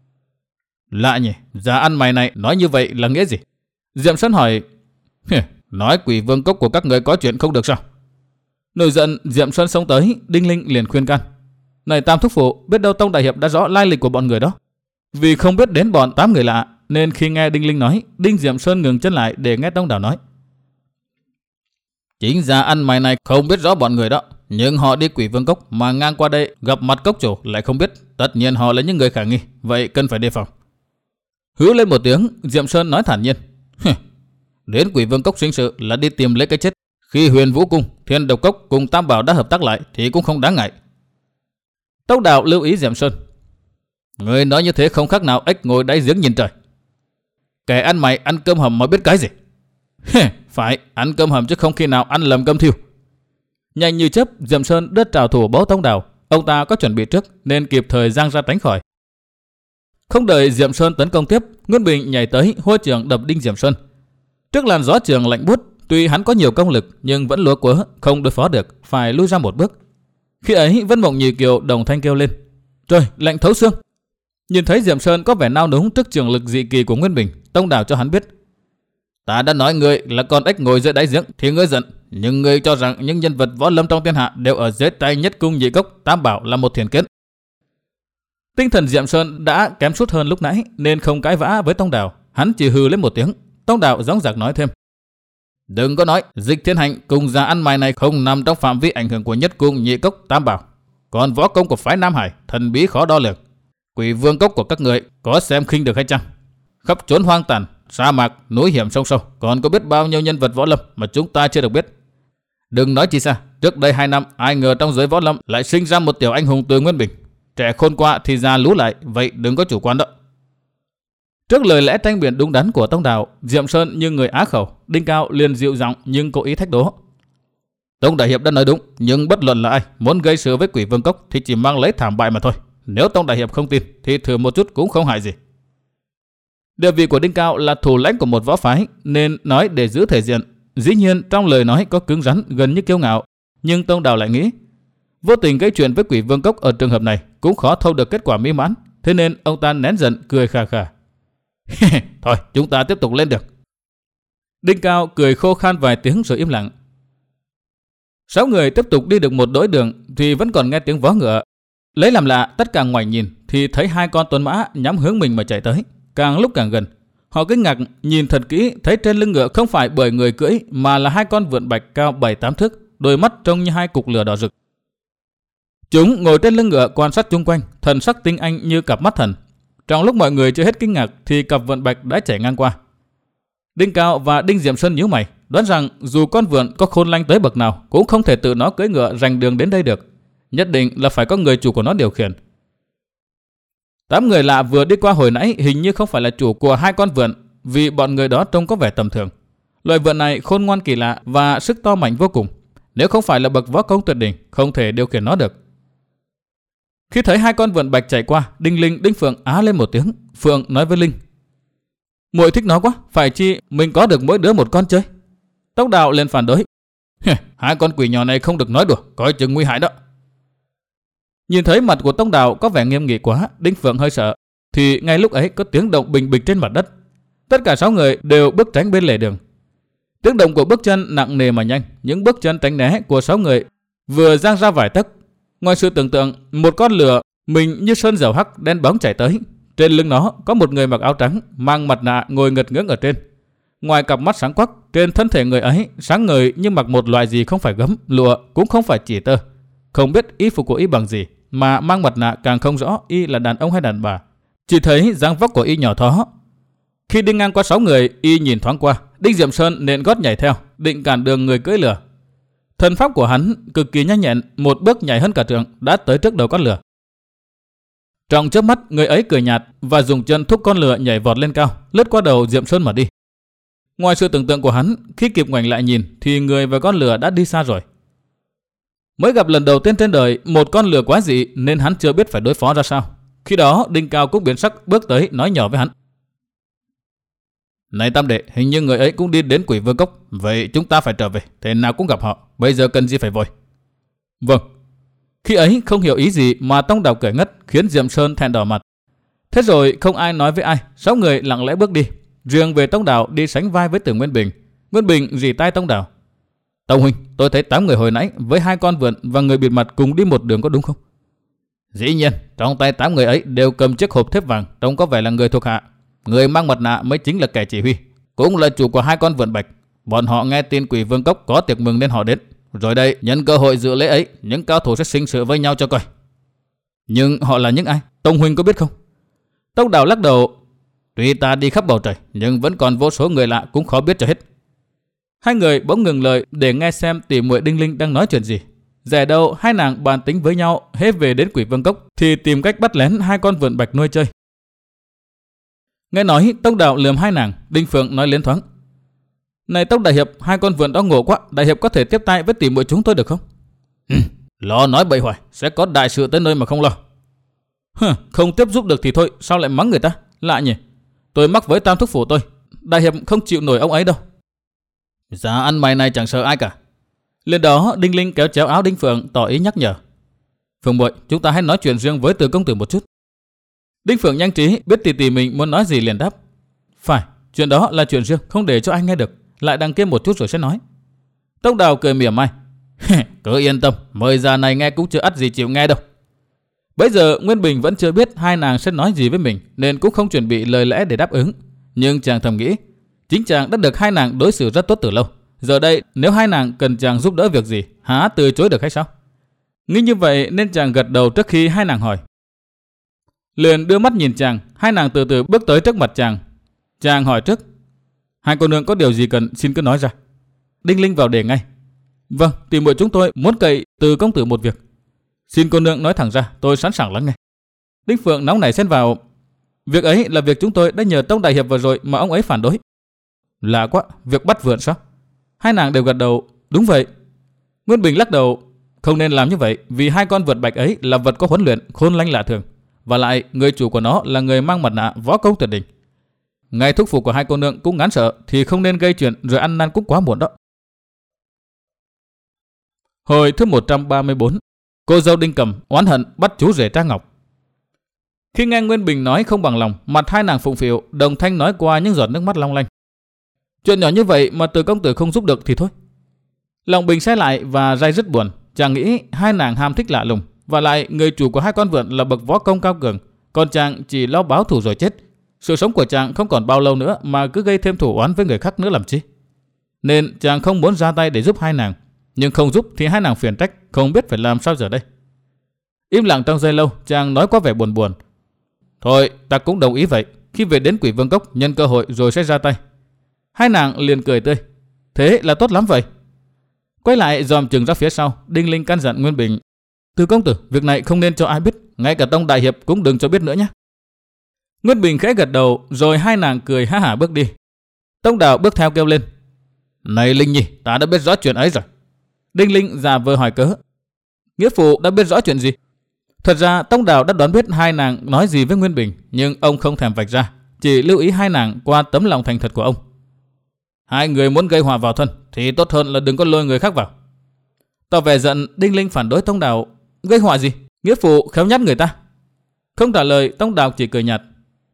Speaker 1: "Lạ nhỉ, già ăn mày này nói như vậy là nghĩa gì?" Diệm Sơn hỏi. "Nói Quỷ Vương Cốc của các người có chuyện không được sao?" Nổi giận, Diệm Sơn xông tới, Đinh Linh liền khuyên can: "Này Tam thúc phụ, biết đâu Tông đại hiệp đã rõ lai lịch của bọn người đó." Vì không biết đến bọn tám người lạ, nên khi nghe Đinh Linh nói, Đinh Diệm Sơn ngừng chân lại để nghe Tông Đào nói: "Chính già ăn mày này không biết rõ bọn người đó, nhưng họ đi Quỷ Vương Cốc mà ngang qua đây gặp mặt cốc chủ lại không biết, tất nhiên họ là những người khả nghi, vậy cần phải đề phòng." Hứ lên một tiếng, Diệm Sơn nói thản nhiên: "Đến Quỷ Vương Cốc sinh sự là đi tìm lấy cái chết. Khi Huyền Vũ Cung, Thiên Độc Cốc cùng Tam Bảo đã hợp tác lại thì cũng không đáng ngại." Tông Đào lưu ý Diệm Sơn: "Người nói như thế không khác nào ếch ngồi đáy giếng nhìn trời. Kẻ ăn mày ăn cơm hầm mà biết cái gì?" "Phải, ăn cơm hầm chứ không khi nào ăn lầm cơm thiêu." Nhanh như chớp, Diệm Sơn đứt trảo thủ bấu Tông Đào. Ông ta có chuẩn bị trước nên kịp thời giang ra tránh khỏi. Không đợi Diệm Sơn tấn công tiếp, Nguyên Bình nhảy tới hô trường đập Đinh Diệm Sơn. Trước làn gió trường lạnh buốt, tuy hắn có nhiều công lực nhưng vẫn lúa quớ, không đối phó được, phải lui ra một bước. Khi ấy Vân Mộng Nhị Kiều đồng thanh kêu lên: "Trời, lạnh thấu xương!" Nhìn thấy Diệm Sơn có vẻ nao núng trước trường lực dị kỳ của Nguyên Bình, Tông Đào cho hắn biết: "Ta đã nói ngươi là con ếch ngồi dưới đáy giếng thì ngươi giận, nhưng ngươi cho rằng những nhân vật võ lâm trong thiên hạ đều ở dưới tay Nhất Cung Nhị Cốc Tam Bảo là một thiền kiến." Tinh thần Diệm Sơn đã kém sút hơn lúc nãy nên không cãi vã với Tông Đào, hắn chỉ hừ lên một tiếng. Tông Đào dõng dạc nói thêm: "Đừng có nói Dịch Thiên Hành cùng già ăn mày này không nằm trong phạm vi ảnh hưởng của Nhất Cung Nhị Cốc Tam Bảo. Còn võ công của phái Nam Hải thần bí khó đo lường. Quỷ Vương Cốc của các người có xem khinh được hay chăng? Khắp chốn hoang tàn, sa mạc, núi hiểm sông sâu, còn có biết bao nhiêu nhân vật võ lâm mà chúng ta chưa được biết. Đừng nói chi xa, trước đây hai năm ai ngờ trong giới võ lâm lại sinh ra một tiểu anh hùng từ Nguyên Bình. Trẻ khôn qua thì già lú lại, vậy đừng có chủ quan đó." Trước lời lẽ tranh biện đúng đắn của Tông Đào, Diệm Sơn như người á khẩu, Đinh Cao liền dịu giọng nhưng cố ý thách đố: "Tông đại hiệp đã nói đúng, nhưng bất luận là ai muốn gây sự với Quỷ Vương Cốc thì chỉ mang lấy thảm bại mà thôi. Nếu Tông đại hiệp không tin thì thử một chút cũng không hại gì." Địa vị của Đinh Cao là thủ lãnh của một võ phái nên nói để giữ thể diện. Dĩ nhiên trong lời nói có cứng rắn gần như kiêu ngạo, nhưng Tông Đào lại nghĩ vô tình gây chuyện với Quỷ Vương Cốc ở trường hợp này cũng khó thâu được kết quả mỹ mãn, thế nên ông ta nén giận cười khà khà: "Thôi chúng ta tiếp tục lên được." Đinh Cao cười khô khan vài tiếng rồi im lặng. Sáu người tiếp tục đi được một đỗi đường thì vẫn còn nghe tiếng vó ngựa. Lấy làm lạ, tất cả ngoảnh nhìn thì thấy hai con tuấn mã nhắm hướng mình mà chạy tới, càng lúc càng gần. Họ kinh ngạc nhìn thật kỹ, thấy trên lưng ngựa không phải bởi người cưỡi mà là hai con vượn bạch cao bảy tám thước, đôi mắt trông như hai cục lửa đỏ rực. Chúng ngồi trên lưng ngựa quan sát chung quanh, thần sắc tinh anh như cặp mắt thần. Trong lúc mọi người chưa hết kinh ngạc thì cặp vượn bạch đã chạy ngang qua. Đinh Cao và Đinh Diệm Sơn nhíu mày, đoán rằng dù con vượn có khôn lanh tới bậc nào cũng không thể tự nó cưỡi ngựa rành đường đến đây được, nhất định là phải có người chủ của nó điều khiển. Tám người lạ vừa đi qua hồi nãy hình như không phải là chủ của hai con vượn, vì bọn người đó trông có vẻ tầm thường. Loài vượn này khôn ngoan kỳ lạ và sức to mạnh vô cùng, nếu không phải là bậc võ công tuyệt đỉnh không thể điều khiển nó được. Khi thấy hai con vượn bạch chạy qua, Đinh Linh, Đinh Phượng á lên một tiếng. Phượng nói với Linh: "Muội thích nó quá, phải chi mình có được mỗi đứa một con chơi?" Tốc Đạo liền phản đối: "Hai con quỷ nhỏ này không được nói đùa, coi chừng nguy hại đó." Nhìn thấy mặt của Tông Đạo có vẻ nghiêm nghị quá, Đinh Phượng hơi sợ, thì ngay lúc ấy có tiếng động bình bịch trên mặt đất. Tất cả sáu người đều bước tránh bên lề đường. Tiếng động của bước chân nặng nề mà nhanh, những bước chân tránh né của sáu người vừa giang ra vài tấc. Ngoài sự tưởng tượng, một con lửa mình như sơn dầu hắc đen bóng chạy tới. Trên lưng nó có một người mặc áo trắng, mang mặt nạ ngồi ngật ngưỡng ở trên. Ngoài cặp mắt sáng quắc, trên thân thể người ấy sáng ngời như mặc một loại gì không phải gấm, lụa cũng không phải chỉ tơ. Không biết y phục của y bằng gì, mà mang mặt nạ càng không rõ y là đàn ông hay đàn bà. Chỉ thấy dáng vóc của y nhỏ thó. Khi đi ngang qua sáu người, y nhìn thoáng qua, Đinh Diệm Sơn nện gót nhảy theo, định cản đường người cưỡi lửa. Thần pháp của hắn cực kỳ nhanh nhẹn, một bước nhảy hơn cả trượng đã tới trước đầu con lửa. Trong chớp mắt, người ấy cười nhạt và dùng chân thúc con lửa nhảy vọt lên cao, lướt qua đầu Diệm Sơn mà đi. Ngoài sự tưởng tượng của hắn, khi kịp ngoảnh lại nhìn thì người và con lửa đã đi xa rồi. Mới gặp lần đầu tiên trên đời một con lửa quái dị nên hắn chưa biết phải đối phó ra sao. Khi đó Đinh Cao cũng biến sắc bước tới nói nhỏ với hắn: "Này Tam Đệ, hình như người ấy cũng đi đến Quỷ Vương Cốc, vậy chúng ta phải trở về, thế nào cũng gặp họ, bây giờ cần gì phải vội?" "Vâng." Khi ấy không hiểu ý gì mà Tông Đạo cười ngất, khiến Diệm Sơn thẹn đỏ mặt. Thế rồi không ai nói với ai, sáu người lặng lẽ bước đi. Riêng về Tông Đạo đi sánh vai với Từ Nguyên Bình. Nguyên Bình rì tai Tông Đạo: "Tông huynh, tôi thấy tám người hồi nãy với hai con vượn và người bịt mặt cùng đi một đường có đúng không?" "Dĩ nhiên, trong tay tám người ấy đều cầm chiếc hộp thép vàng, trông có vẻ là người thuộc hạ. Người mang mặt nạ mới chính là kẻ chỉ huy, cũng là chủ của hai con vượn bạch. Bọn họ nghe tin Quỷ Vương Cốc có tiệc mừng nên họ đến. Rồi đây, nhân cơ hội dự lễ ấy, những cao thủ sẽ sinh sự với nhau cho coi." "Nhưng họ là những ai? Tông huynh có biết không?" Tông Đạo lắc đầu: "Tuy ta đi khắp bầu trời, nhưng vẫn còn vô số người lạ cũng khó biết cho hết." Hai người bỗng ngừng lời để nghe xem tỷ muội Đinh Linh đang nói chuyện gì. Dè đâu hai nàng bàn tính với nhau, hết về đến Quỷ Vương Cốc thì tìm cách bắt lén hai con vượn bạch nuôi chơi. Nghe nói, Tông Đạo lườm hai nàng. Đinh Phượng nói lên thoáng: "Này Tông đại hiệp, hai con vượn đó ngộ quá, đại hiệp có thể tiếp tay với tỷ muội chúng tôi được không?" Ừ, "Lo nói bậy hoài, sẽ có đại sự tới nơi mà không lo." Hừ, "Không tiếp giúp được thì thôi, sao lại mắng người ta? Lạ nhỉ. Tôi mắc với Tam Thúc Phủ tôi, đại hiệp không chịu nổi ông ấy đâu." "Dạ ăn mày này chẳng sợ ai cả." Lên đó Đinh Linh kéo chéo áo Đinh Phượng tỏ ý nhắc nhở: "Phượng muội, chúng ta hãy nói chuyện riêng với Từ công tử một chút." Đinh Phượng nhanh trí biết tỷ tỷ mình muốn nói gì liền đáp: "Phải, chuyện đó là chuyện riêng, không để cho anh nghe được, lại đằng kia một chút rồi sẽ nói." Tông Đào cười mỉa mai: "Cứ yên tâm, mời già này nghe cũng chưa ắt gì chịu nghe đâu." Bây giờ Nguyên Bình vẫn chưa biết hai nàng sẽ nói gì với mình nên cũng không chuẩn bị lời lẽ để đáp ứng. Nhưng chàng thầm nghĩ, chính chàng đã được hai nàng đối xử rất tốt từ lâu. Giờ đây nếu hai nàng cần chàng giúp đỡ việc gì, há từ chối được hay sao? Nghĩ như vậy nên chàng gật đầu trước khi hai nàng hỏi. Liền đưa mắt nhìn chàng, hai nàng từ từ bước tới trước mặt chàng. Chàng hỏi trước: "Hai cô nương có điều gì cần xin cứ nói ra." Đinh Linh vào đề ngay: "Vâng, tỷ muội chúng tôi muốn cậy Từ công tử một việc. Xin cô nương nói thẳng ra, tôi sẵn sàng lắng nghe." Đinh Phượng nóng nảy xen vào: "Việc ấy là việc chúng tôi đã nhờ Tông đại hiệp vừa rồi mà ông ấy phản đối." "Lạ quá, việc bắt vượn sao?" Hai nàng đều gật đầu: "Đúng vậy." Nguyên Bình lắc đầu: "Không nên làm như vậy, vì hai con vượn bạch ấy là vật có huấn luyện, khôn lanh lạ thường, và lại người chủ của nó là người mang mặt nạ võ công tuyệt đỉnh. Ngay thúc phụ của hai cô nương cũng ngán sợ thì không nên gây chuyện rồi ăn năn cũng quá muộn đó." Hồi thứ một trăm ba mươi tư, cô dâu Đinh Cầm oán hận bắt chú rể Trang Ngọc. Khi nghe Nguyên Bình nói không bằng lòng, mặt hai nàng phụng phịu, đồng thanh nói qua những giọt nước mắt long lanh: "Chuyện nhỏ như vậy mà Từ công tử không giúp được thì thôi." Lòng Bình xe lại và ray dứt buồn. Chàng nghĩ hai nàng ham thích lạ lùng, và lại người chủ của hai con vượn là bậc võ công cao cường, còn chàng chỉ lo báo thù rồi chết. Sự sống của chàng không còn bao lâu nữa mà cứ gây thêm thù oán với người khác nữa làm chi. Nên chàng không muốn ra tay để giúp hai nàng, nhưng không giúp thì hai nàng phiền trách, không biết phải làm sao giờ đây. Im lặng trong giây lâu, chàng nói có vẻ buồn buồn. Thôi, ta cũng đồng ý vậy. Khi về đến Quỷ Vương Cốc, nhân cơ hội rồi sẽ ra tay. Hai nàng liền cười tươi. Thế là tốt lắm vậy. Quay lại dòm chừng ra phía sau, Đinh Linh căn dặn Nguyên Bình. Từ công tử, việc này không nên cho ai biết, ngay cả Tông đại hiệp cũng đừng cho biết nữa nhé. Nguyên Bình khẽ gật đầu, rồi hai nàng cười ha hả bước đi. Tông Đào bước theo kêu lên. Này Linh Nhi, ta đã biết rõ chuyện ấy rồi. Đinh Linh giả vờ hỏi cớ. Nghĩa phụ đã biết rõ chuyện gì? Thật ra Tông Đào đã đoán biết hai nàng nói gì với Nguyên Bình, nhưng ông không thèm vạch ra, chỉ lưu ý hai nàng qua tấm lòng thành thật của ông. Hai người muốn gây họa vào thân thì tốt hơn là đừng có lôi người khác vào. Tỏ vẻ giận, Đinh Linh phản đối Tông Đào. Gây họa gì? Nghĩa phụ khéo nhát người ta. Không trả lời, Tông Đào chỉ cười nhạt.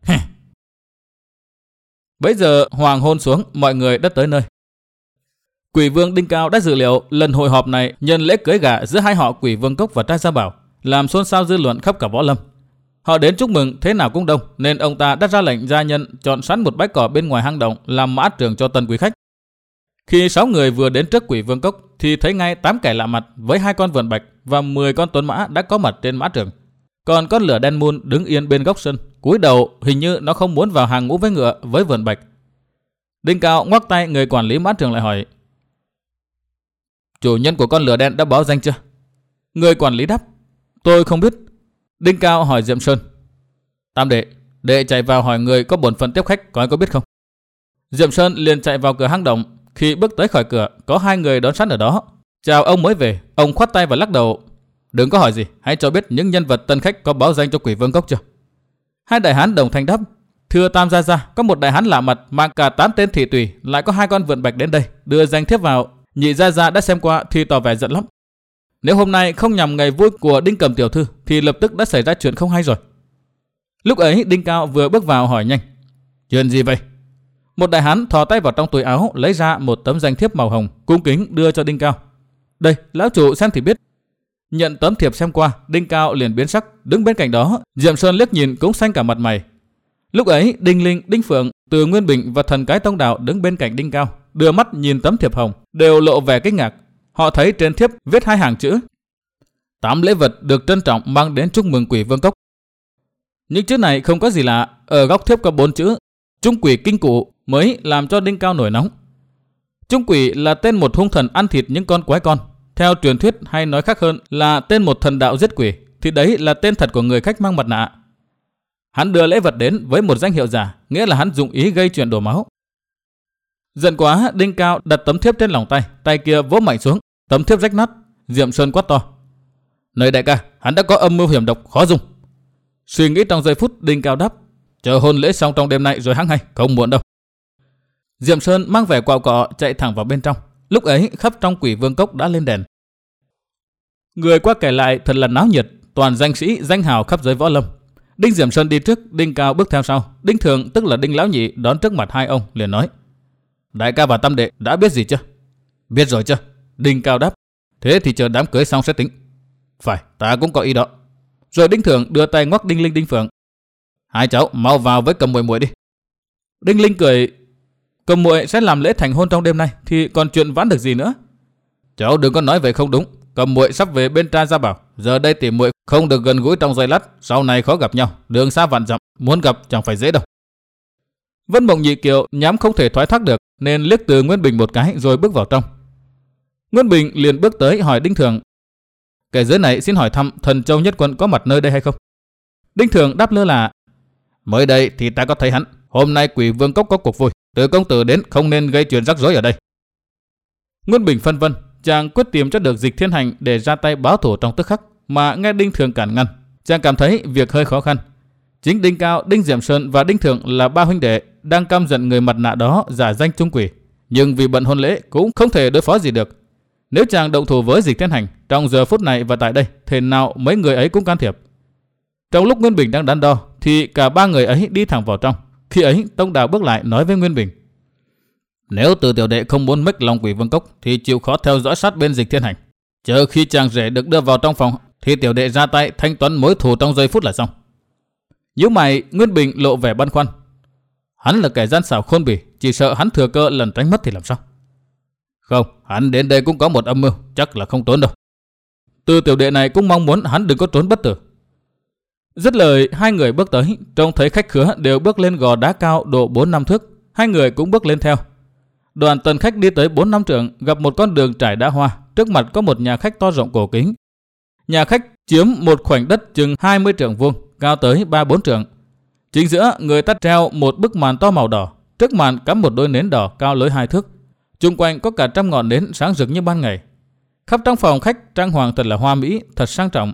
Speaker 1: Bấy giờ hoàng hôn xuống, mọi người đã tới nơi. Quỷ Vương Đinh Cao đã dự liệu lần hội họp này nhân lễ cưới gả giữa hai họ Quỷ Vương Cốc và Trai Gia Bảo, làm xôn xao dư luận khắp cả võ lâm. Họ đến chúc mừng thế nào cũng đông, nên ông ta đã ra lệnh gia nhân chọn sẵn một bãi cỏ bên ngoài hang động làm mã trường cho tân quý khách. Khi sáu người vừa đến trước Quỷ Vương Cốc thì thấy ngay tám kẻ lạ mặt với hai con vượn bạch và mười con tuấn mã đã có mặt trên mã trường. Còn con lửa đen mun đứng yên bên góc sân, cúi đầu hình như nó không muốn vào hàng ngũ với ngựa với vượn bạch. Đinh Cao ngoắc tay người quản lý mã trường lại hỏi. Chủ nhân của con lửa đen đã báo danh chưa? Người quản lý đáp. Tôi không biết. Đinh Cao hỏi Diệm Sơn. Tam đệ, đệ chạy vào hỏi người có bổn phận tiếp khách coi có biết không? Diệm Sơn liền chạy vào cửa hang động. Khi bước tới khỏi cửa, có hai người đón sẵn ở đó. Chào ông mới về, ông khoát tay và lắc đầu. Đừng có hỏi gì, hãy cho biết những nhân vật tân khách có báo danh cho Quỷ Vương Cốc chưa? Hai đại hán đồng thanh đáp. Thưa Tam gia gia, có một đại hán lạ mặt mang cả tám tên thị tùy, lại có hai con vượn bạch đến đây, đưa danh thiếp vào. Nhị gia gia đã xem qua thì tỏ vẻ giận lắm. Nếu hôm nay không nhằm ngày vui của Đinh Cầm tiểu thư thì lập tức đã xảy ra chuyện không hay rồi. Lúc ấy Đinh Cao vừa bước vào hỏi nhanh. Chuyện gì vậy? Một đại hán thò tay vào trong túi áo lấy ra một tấm danh thiếp màu hồng, cung kính đưa cho Đinh Cao. Đây, lão chủ xem thì biết. Nhận tấm thiệp xem qua, Đinh Cao liền biến sắc, đứng bên cạnh đó, Diệm Sơn liếc nhìn cũng xanh cả mặt mày. Lúc ấy Đinh Linh, Đinh Phượng, Từ Nguyên Bình và thần cái Tông Đào đứng bên cạnh Đinh Cao, đưa mắt nhìn tấm thiệp hồng, đều lộ vẻ kinh ngạc. Họ thấy trên thiếp viết hai hàng chữ: tám lễ vật được trân trọng mang đến chúc mừng Quỷ Vương Cốc. Những chữ này không có gì lạ, ở góc thiếp có bốn chữ Trung Quỷ Kinh Cụ mới làm cho Đinh Cao nổi nóng. Trung Quỷ là tên một hung thần ăn thịt những con quái con. Theo truyền thuyết hay nói khác hơn là tên một thần đạo giết quỷ, thì đấy là tên thật của người khách mang mặt nạ. Hắn đưa lễ vật đến với một danh hiệu giả, nghĩa là hắn dụng ý gây chuyện đổ máu. Giận quá, Đinh Cao đặt tấm thiếp trên lòng tay, tay kia vỗ mạnh xuống, tấm thiếp rách nát. Diệm Sơn quát to. Này đại ca, hắn đã có âm mưu hiểm độc khó dùng. Suy nghĩ trong giây phút, Đinh Cao đáp. Chờ hôn lễ xong trong đêm nay rồi hăng hay, không muộn đâu. Diệm Sơn mang vẻ quạo cọ chạy thẳng vào bên trong. Lúc ấy khắp trong Quỷ Vương Cốc đã lên đèn. Người qua kể lại thật là náo nhiệt, toàn danh sĩ danh hào khắp giới võ lâm. Đinh Diệm Sơn đi trước, Đinh Cao bước theo sau. Đinh Thường tức là Đinh Lão Nhị đón trước mặt hai ông liền nói. Đại ca và tam đệ đã biết gì chưa? Biết rồi chưa? Đinh Cao đáp. Thế thì chờ đám cưới xong sẽ tính. Phải, ta cũng có ý đó. Rồi Đinh Thường đưa tay ngoắc Đinh Linh, Đinh Phượng. Hai cháu mau vào với Cầm Muội Muội đi. Đinh Linh cười. Cầm Muội sẽ làm lễ thành hôn trong đêm nay thì còn chuyện vãn được gì nữa. Cháu đừng có nói vậy không đúng. Cầm Muội sắp về bên Trai Gia Bảo, giờ đây tỉ muội không được gần gũi trong giây lát, sau này khó gặp nhau, đường xa vạn dặm, muốn gặp chẳng phải dễ đâu. Vân Mộng Nhị Kiều nhắm không thể thoái thác được nên liếc Từ Nguyên Bình một cái rồi bước vào trong. Nguyên Bình liền bước tới hỏi Đinh Thường. Kẻ dưới này xin hỏi thăm Thần Châu Nhất Quân có mặt nơi đây hay không? Đinh Thường đáp lơ là. Mới đây thì ta có thấy hắn. Hôm nay Quỷ Vương Cốc có cuộc vui, Từ công tử đến không nên gây chuyện rắc rối ở đây. Nguyên Bình phân vân, chàng quyết tìm cho được Dịch Thiên Hành để ra tay báo thù trong tức khắc, mà nghe Đinh Thường cản ngăn, chàng cảm thấy việc hơi khó khăn. Chính Đinh Cao, Đinh Diệm Sơn và Đinh Thường là ba huynh đệ đang căm giận người mặt nạ đó giả danh Trung Quỷ, nhưng vì bận hôn lễ cũng không thể đối phó gì được. Nếu chàng động thủ với Dịch Thiên Hành trong giờ phút này và tại đây, thế nào mấy người ấy cũng can thiệp. Trong lúc Nguyên Bình đang đắn đo thì cả ba người ấy đi thẳng vào trong. Khi ấy Tông Đào bước lại nói với Nguyên Bình. Nếu Từ tiểu đệ không muốn mếch lòng Quỷ Vương Cốc thì chịu khó theo dõi sát bên Dịch Thiên Hành. Chờ khi chàng rể được đưa vào trong phòng thì tiểu đệ ra tay thanh toán mối thù trong giây phút là xong. Nhíu mày, Nguyên Bình lộ vẻ băn khoăn. Hắn là kẻ gian xảo khôn bỉ, chỉ sợ hắn thừa cơ lần tránh mất thì làm sao? Không, hắn đến đây cũng có một âm mưu, chắc là không trốn đâu. Từ tiểu đệ này cũng mong muốn hắn đừng có trốn bất tử. Dứt lời, hai người bước tới, trông thấy khách khứa đều bước lên gò đá cao độ bốn năm thước, hai người cũng bước lên theo. Đoàn tần khách đi tới bốn năm trượng, gặp một con đường trải đá hoa, trước mặt có một nhà khách to rộng cổ kính. Nhà khách chiếm một khoảnh đất chừng hai mươi trượng vuông, cao tới ba bốn trượng. Chính giữa người ta treo một bức màn to màu đỏ, trước màn cắm một đôi nến đỏ cao lối hai thước. Chung quanh có cả trăm ngọn nến sáng rực như ban ngày. Khắp trong phòng khách trang hoàng thật là hoa mỹ, thật sang trọng.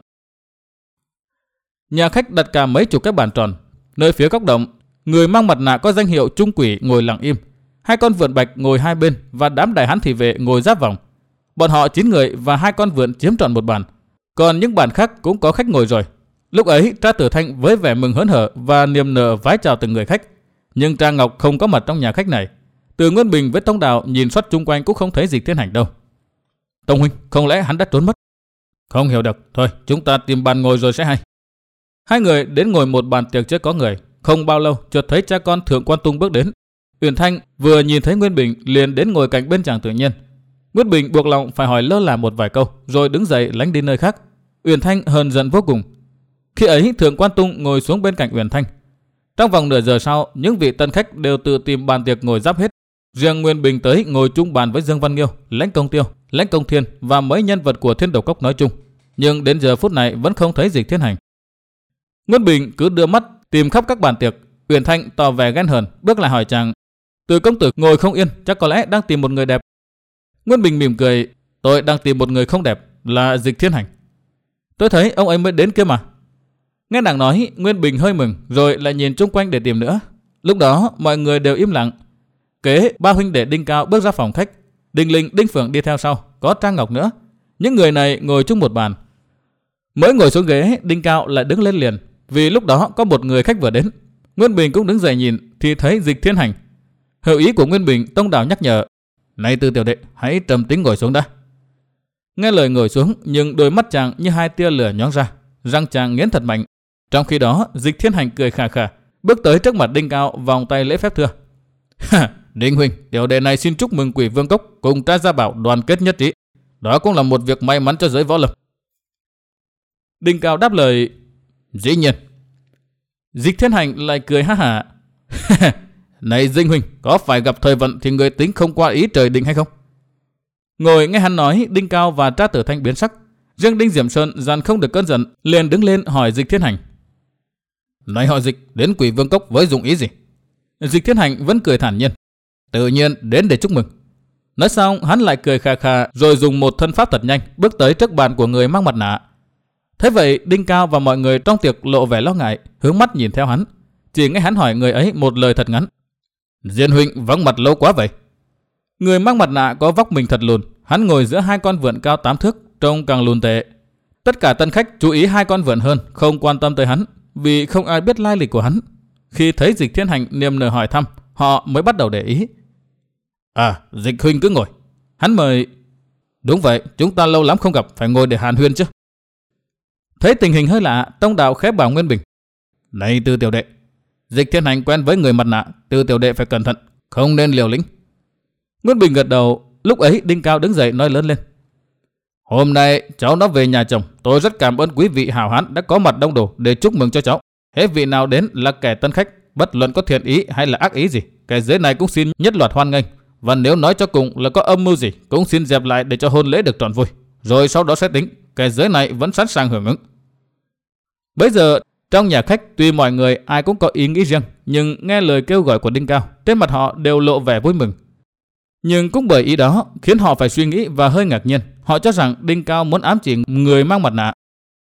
Speaker 1: Nhà khách đặt cả mấy chục cái bàn tròn. Nơi phía góc động, người mang mặt nạ có danh hiệu trung quỷ ngồi lặng im. Hai con vượn bạch ngồi hai bên và đám đại hán thị vệ ngồi giáp vòng. Bọn họ chín người và hai con vượn chiếm trọn một bàn. Còn những bàn khác cũng có khách ngồi rồi. Lúc ấy Tra Tử Thanh với vẻ mừng hớn hở và niềm nở vái chào từng người khách. Nhưng Tra Ngọc không có mặt trong nhà khách này. Từ Nguyên Bình với Tông Đào nhìn xuất chung quanh cũng không thấy Dịch Thiên Hành đâu. Tông huynh, không lẽ hắn đã trốn mất? Không hiểu được, thôi chúng ta tìm bàn ngồi rồi sẽ hay. Hai người đến ngồi một bàn tiệc chưa có người. Không bao lâu chợt thấy cha con Thượng Quan Tung bước đến. Uyển Thanh vừa nhìn thấy Nguyên Bình liền đến ngồi cạnh bên chàng tự nhiên. Nguyên Bình buộc lòng phải hỏi lơ là một vài câu rồi đứng dậy lánh đi nơi khác. Uyển Thanh hờn giận vô cùng. Khi ấy Thượng Quan Tung ngồi xuống bên cạnh Uyển Thanh. Trong vòng nửa giờ sau, những vị tân khách đều tự tìm bàn tiệc ngồi giáp hết. Riêng Nguyên Bình tới ngồi chung bàn với Dương Văn Nghiêu, Lãnh Công Tiêu, Lãnh Công Thiên và mấy nhân vật của Thiên Độc Cốc nói chung. Nhưng đến giờ phút này vẫn không thấy Dịch Thiên Hành. Nguyên Bình cứ đưa mắt tìm khắp các bàn tiệc. Uyển Thanh tỏ vẻ ghen hờn, bước lại hỏi chàng: Từ công tử ngồi không yên, chắc có lẽ đang tìm một người đẹp. Nguyên Bình mỉm cười: Tôi đang tìm một người không đẹp, là Dịch Thiên Hành. Tôi thấy ông ấy mới đến kia mà. Nghe nàng nói, Nguyên Bình hơi mừng, rồi lại nhìn chung quanh để tìm nữa. Lúc đó mọi người đều im lặng. Kế ba huynh đệ Đinh Cao bước ra phòng khách, Đinh Linh, Đinh Phượng đi theo sau, có Trang Ngọc nữa. Những người này ngồi chung một bàn. Mới ngồi xuống ghế, Đinh Cao lại đứng lên liền, vì lúc đó có một người khách vừa đến. Nguyên Bình cũng đứng dậy nhìn thì thấy Dịch Thiên Hành. Hữu ý của Nguyên Bình, Tông Đào nhắc nhở: Này Từ tiểu đệ, hãy trầm tĩnh ngồi xuống đã. Nghe lời ngồi xuống, nhưng đôi mắt chàng như hai tia lửa nhón ra, răng chàng nghiến thật mạnh. Trong khi đó, Dịch Thiên Hành cười khà khà, bước tới trước mặt Đinh Cao, vòng tay lễ phép thưa: Đinh huynh, tiểu đệ này xin chúc mừng Quỷ Vương Cốc cùng Tra Gia Bảo đoàn kết nhất trí. Đó cũng là một việc may mắn cho giới võ lâm. Đinh Cao đáp lời: Dĩ nhiên. Dịch Thiên Hành lại cười ha hả: Này Dinh huynh, có phải gặp thời vận thì người tính không qua ý trời định hay không? Ngồi nghe hắn nói, Đinh Cao và Tra Tử Thanh biến sắc. Riêng Đinh Diệm Sơn dàn không được cơn giận, liền đứng lên hỏi Dịch Thiên Hành: Này họ Dịch, đến Quỷ Vương Cốc với dụng ý gì? Dịch Thiên Hành vẫn cười thản nhiên: Tự nhiên đến để chúc mừng. Nói xong hắn lại cười khà khà, rồi dùng một thân pháp thật nhanh bước tới trước bàn của người mang mặt nạ. Thế vậy Đinh Cao và mọi người trong tiệc lộ vẻ lo ngại, hướng mắt nhìn theo hắn. Chỉ nghe hắn hỏi người ấy một lời thật ngắn: Diên huynh vắng mặt lâu quá vậy? Người mang mặt nạ có vóc mình thật lùn, hắn ngồi giữa hai con vượn cao tám thước, trông càng lùn tệ. Tất cả tân khách chú ý hai con vượn hơn, không quan tâm tới hắn, vì không ai biết lai lịch của hắn. Khi thấy Dịch Thiên Hành niềm nở hỏi thăm, họ mới bắt đầu để ý. À, Dịch huynh cứ ngồi. Hắn mời. Đúng vậy, chúng ta lâu lắm không gặp, phải ngồi để hàn huyên chứ. Thấy tình hình hơi lạ, Tông Đạo khép bảo Nguyên Bình: Này Từ tiểu đệ, Dịch Thiên Hành quen với người mặt nạ, Từ tiểu đệ phải cẩn thận, không nên liều lĩnh. Nguyên Bình gật đầu. Lúc ấy Đinh Cao đứng dậy nói lớn lên: Hôm nay cháu nó về nhà chồng, tôi rất cảm ơn quý vị hào hán đã có mặt đông đủ để chúc mừng cho cháu. Hết vị nào đến là kẻ tân khách, bất luận có thiện ý hay là ác ý gì, kẻ dưới này cũng xin nhất loạt hoan nghênh. Và nếu nói cho cùng là có âm mưu gì, cũng xin dẹp lại để cho hôn lễ được trọn vui. Rồi sau đó sẽ tính, kẻ dưới này vẫn sẵn sàng hưởng ứng. Bây giờ trong nhà khách, tuy mọi người ai cũng có ý nghĩ riêng, nhưng nghe lời kêu gọi của Đinh Cao, trên mặt họ đều lộ vẻ vui mừng. Nhưng cũng bởi ý đó khiến họ phải suy nghĩ và hơi ngạc nhiên. Họ cho rằng Đinh Cao muốn ám chỉ người mang mặt nạ.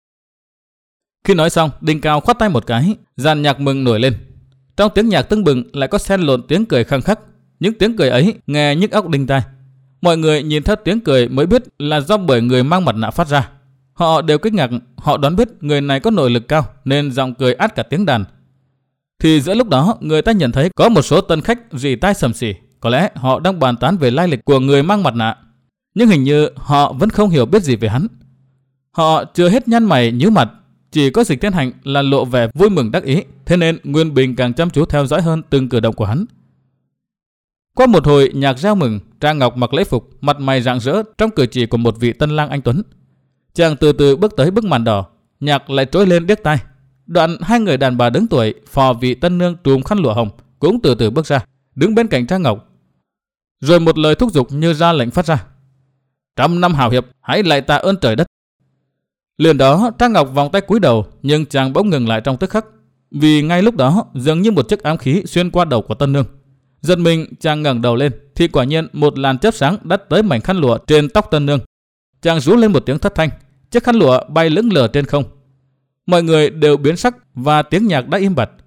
Speaker 1: Khi nói xong, Đinh Cao khoát tay một cái, dàn nhạc mừng nổi lên. Trong tiếng nhạc tưng bừng lại có xen lộn tiếng cười khăng khắc. Những tiếng cười ấy nghe nhức óc đinh tai. Mọi người nhìn theo tiếng cười mới biết là do bởi người mang mặt nạ phát ra. Họ đều kinh ngạc, họ đoán biết người này có nội lực cao nên giọng cười át cả tiếng đàn. Thì giữa lúc đó người ta nhận thấy có một số tân khách rỉ tai sầm xỉ. Có lẽ họ đang bàn tán về lai lịch của người mang mặt nạ, nhưng hình như họ vẫn không hiểu biết gì về hắn. Họ chưa hết nhăn mày nhíu mặt, Chỉ có Dịch Thiên Hành là lộ vẻ vui mừng đắc ý, thế nên Nguyên Bình càng chăm chú theo dõi hơn từng cử động của hắn. Qua một hồi nhạc reo mừng, Trang Ngọc mặc lễ phục, mặt mày rạng rỡ trong cử chỉ của một vị tân lang anh tuấn. Chàng từ từ bước tới bức màn đỏ, nhạc lại trỗi lên điếc tai. Đoạn hai người đàn bà đứng tuổi, phò vị tân nương trùm khăn lụa hồng cũng từ từ bước ra, đứng bên cạnh Trang Ngọc. Rồi một lời thúc giục như ra lệnh phát ra: trăm năm hào hiệp, hãy lại tạ ơn trời đất. Liền đó Trang Ngọc vòng tay cúi đầu, nhưng chàng bỗng ngừng lại trong tức khắc, vì ngay lúc đó dường như một chiếc ám khí xuyên qua đầu của tân nương. Giật mình chàng ngẩng đầu lên thì quả nhiên một làn chớp sáng đắt tới mảnh khăn lụa trên tóc tân nương. Chàng rú lên một tiếng thất thanh, chiếc khăn lụa bay lững lờ trên không. Mọi người đều biến sắc và tiếng nhạc đã im bặt.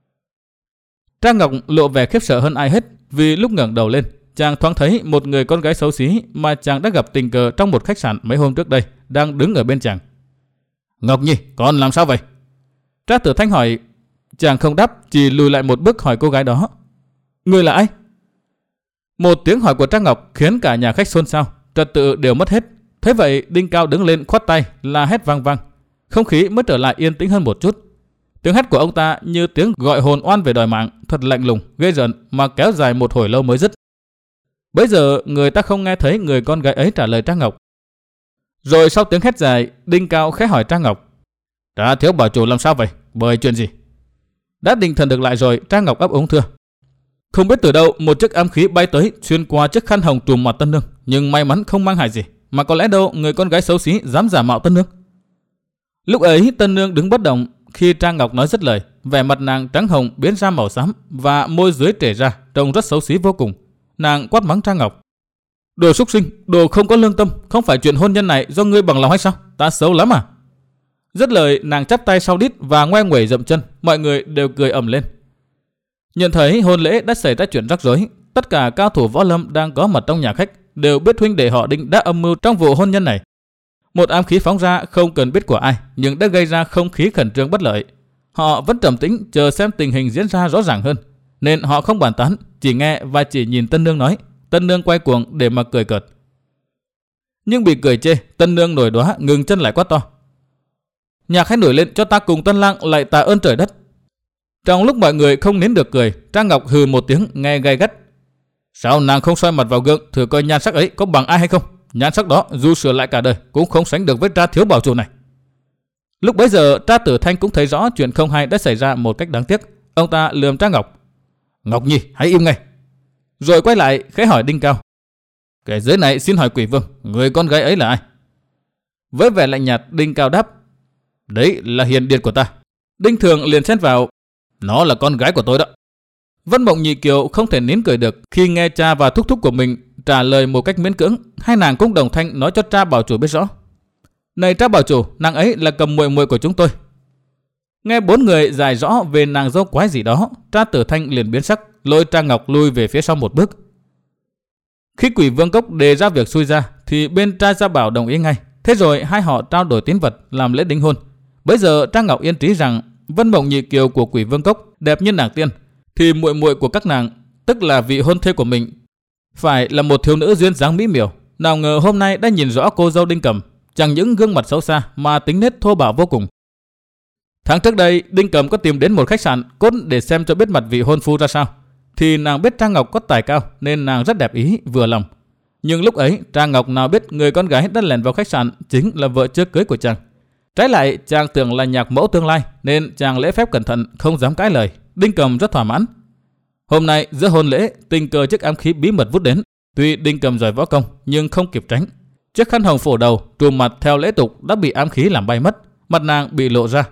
Speaker 1: Trang Ngọc lộ vẻ khiếp sợ hơn ai hết, vì lúc ngẩng đầu lên, chàng thoáng thấy một người con gái xấu xí mà chàng đã gặp tình cờ trong một khách sạn mấy hôm trước đây đang đứng ở bên chàng. Ngọc Nhi, con làm sao vậy? Trác Tử Thanh hỏi. Chàng không đáp, chỉ lùi lại một bước hỏi cô gái đó: Người là ai? Một tiếng hỏi của Trang Ngọc khiến cả nhà khách xôn xao, trật tự đều mất hết. Thế vậy Đinh Cao đứng lên khoát tay la hét vang vang, không khí mới trở lại yên tĩnh hơn một chút. Tiếng hét của ông ta như tiếng gọi hồn oan về đòi mạng, thật lạnh lùng, ghê rợn mà kéo dài một hồi lâu mới dứt. Bấy giờ người ta không nghe thấy người con gái ấy trả lời Trang Ngọc. Rồi sau tiếng hét dài, Đinh Cao khẽ hỏi Trang Ngọc: Đã thiếu bảo chủ làm sao vậy? Bởi chuyện gì? Đã định thần được lại rồi, Trang Ngọc ấp úng thưa: Không biết từ đâu một chiếc ám khí bay tới xuyên qua chiếc khăn hồng trùm mặt tân nương, nhưng may mắn không mang hại gì, mà có lẽ đâu người con gái xấu xí dám giả mạo tân nương. Lúc ấy tân nương đứng bất động. Khi Trang Ngọc nói dứt lời, vẻ mặt nàng trắng hồng biến ra màu xám và môi dưới trề ra, trông rất xấu xí vô cùng. Nàng quát mắng Trang Ngọc: Đồ súc sinh, đồ không có lương tâm, không phải chuyện hôn nhân này do ngươi bằng lòng hay sao? Ta xấu lắm à? Dứt lời nàng chắp tay sau đít và ngoe nguẩy dậm chân, mọi người đều cười ầm lên. Nhận thấy hôn lễ đã xảy ra chuyện rắc rối, tất cả cao thủ võ lâm đang có mặt trong nhà khách đều biết huynh đệ họ Đinh đã âm mưu trong vụ hôn nhân này. Một ám khí phóng ra không cần biết của ai, nhưng đã gây ra không khí khẩn trương bất lợi. Họ vẫn trầm tĩnh chờ xem tình hình diễn ra rõ ràng hơn, nên họ không bàn tán, chỉ nghe và chỉ nhìn tân nương nói. Tân nương quay cuồng để mà cười cợt, nhưng bị cười chê. Tân nương nổi đoá ngừng chân lại quát to: Nhạc hãy nổi lên cho ta cùng tân lang lại tạ ơn trời đất. Trong lúc mọi người không nín được cười, Trang Ngọc hừ một tiếng nghe gay gắt: Sao nàng không soi mặt vào gương thử coi nhan sắc ấy có bằng ai hay không? Nhan sắc đó dù sửa lại cả đời cũng không sánh được với Tra thiếu bảo chủ này. Lúc bấy giờ Tra Tử Thanh cũng thấy rõ chuyện không hay đã xảy ra một cách đáng tiếc. Ông ta lườm Trang Ngọc: Ngọc Nhi, hãy im ngay. Rồi quay lại khẽ hỏi Đinh Cao: Kẻ dưới này xin hỏi Quỷ Vương, người con gái ấy là ai? Với vẻ lạnh nhạt, Đinh Cao đáp: Đấy là hiền điệt của ta. Đinh Thường liền xen vào: Nó là con gái của tôi đó. Vân Mộng Nhị Kiều không thể nín cười được khi nghe cha và thúc thúc của mình trả lời một cách miễn cưỡng. Hai nàng cũng đồng thanh nói cho Tra bảo chủ biết rõ: Này Tra bảo chủ, nàng ấy là cầm muội muội của chúng tôi. Nghe bốn người giải rõ về nàng dâu quái gì đó, Tra Tử Thanh liền biến sắc, lôi Trang Ngọc lui về phía sau một bước. Khi Quỷ Vương Cốc đề ra việc xui ra thì bên Tra Gia Bảo đồng ý ngay. Thế rồi hai họ trao đổi tín vật làm lễ đính hôn. Bấy giờ Trang Ngọc yên trí rằng Vân Mộng Nhị Kiều của Quỷ Vương Cốc đẹp như nàng tiên, thì muội muội của các nàng, tức là vị hôn thê của mình, phải là một thiếu nữ duyên dáng mỹ miều. Nào ngờ hôm nay đã nhìn rõ cô dâu Đinh Cầm, chẳng những gương mặt xấu xa mà tính nết thô bạo vô cùng. Tháng trước đây Đinh Cầm có tìm đến một khách sạn cốt để xem cho biết mặt vị hôn phu ra sao, thì nàng biết Trang Ngọc có tài cao nên nàng rất đẹp ý, vừa lòng. Nhưng lúc ấy Trang Ngọc nào biết người con gái đã lẻn vào khách sạn chính là vợ chưa cưới của chàng. Trái lại chàng tưởng là nhạc mẫu tương lai nên chàng lễ phép cẩn thận, không dám cãi lời. Đinh Cầm rất thỏa mãn. Hôm nay giữa hôn lễ, tình cờ chiếc ám khí bí mật vút đến. Tuy Đinh Cầm giỏi võ công nhưng không kịp tránh. Chiếc khăn hồng phổ đầu trùm mặt theo lễ tục đã bị ám khí làm bay mất, mặt nàng bị lộ ra.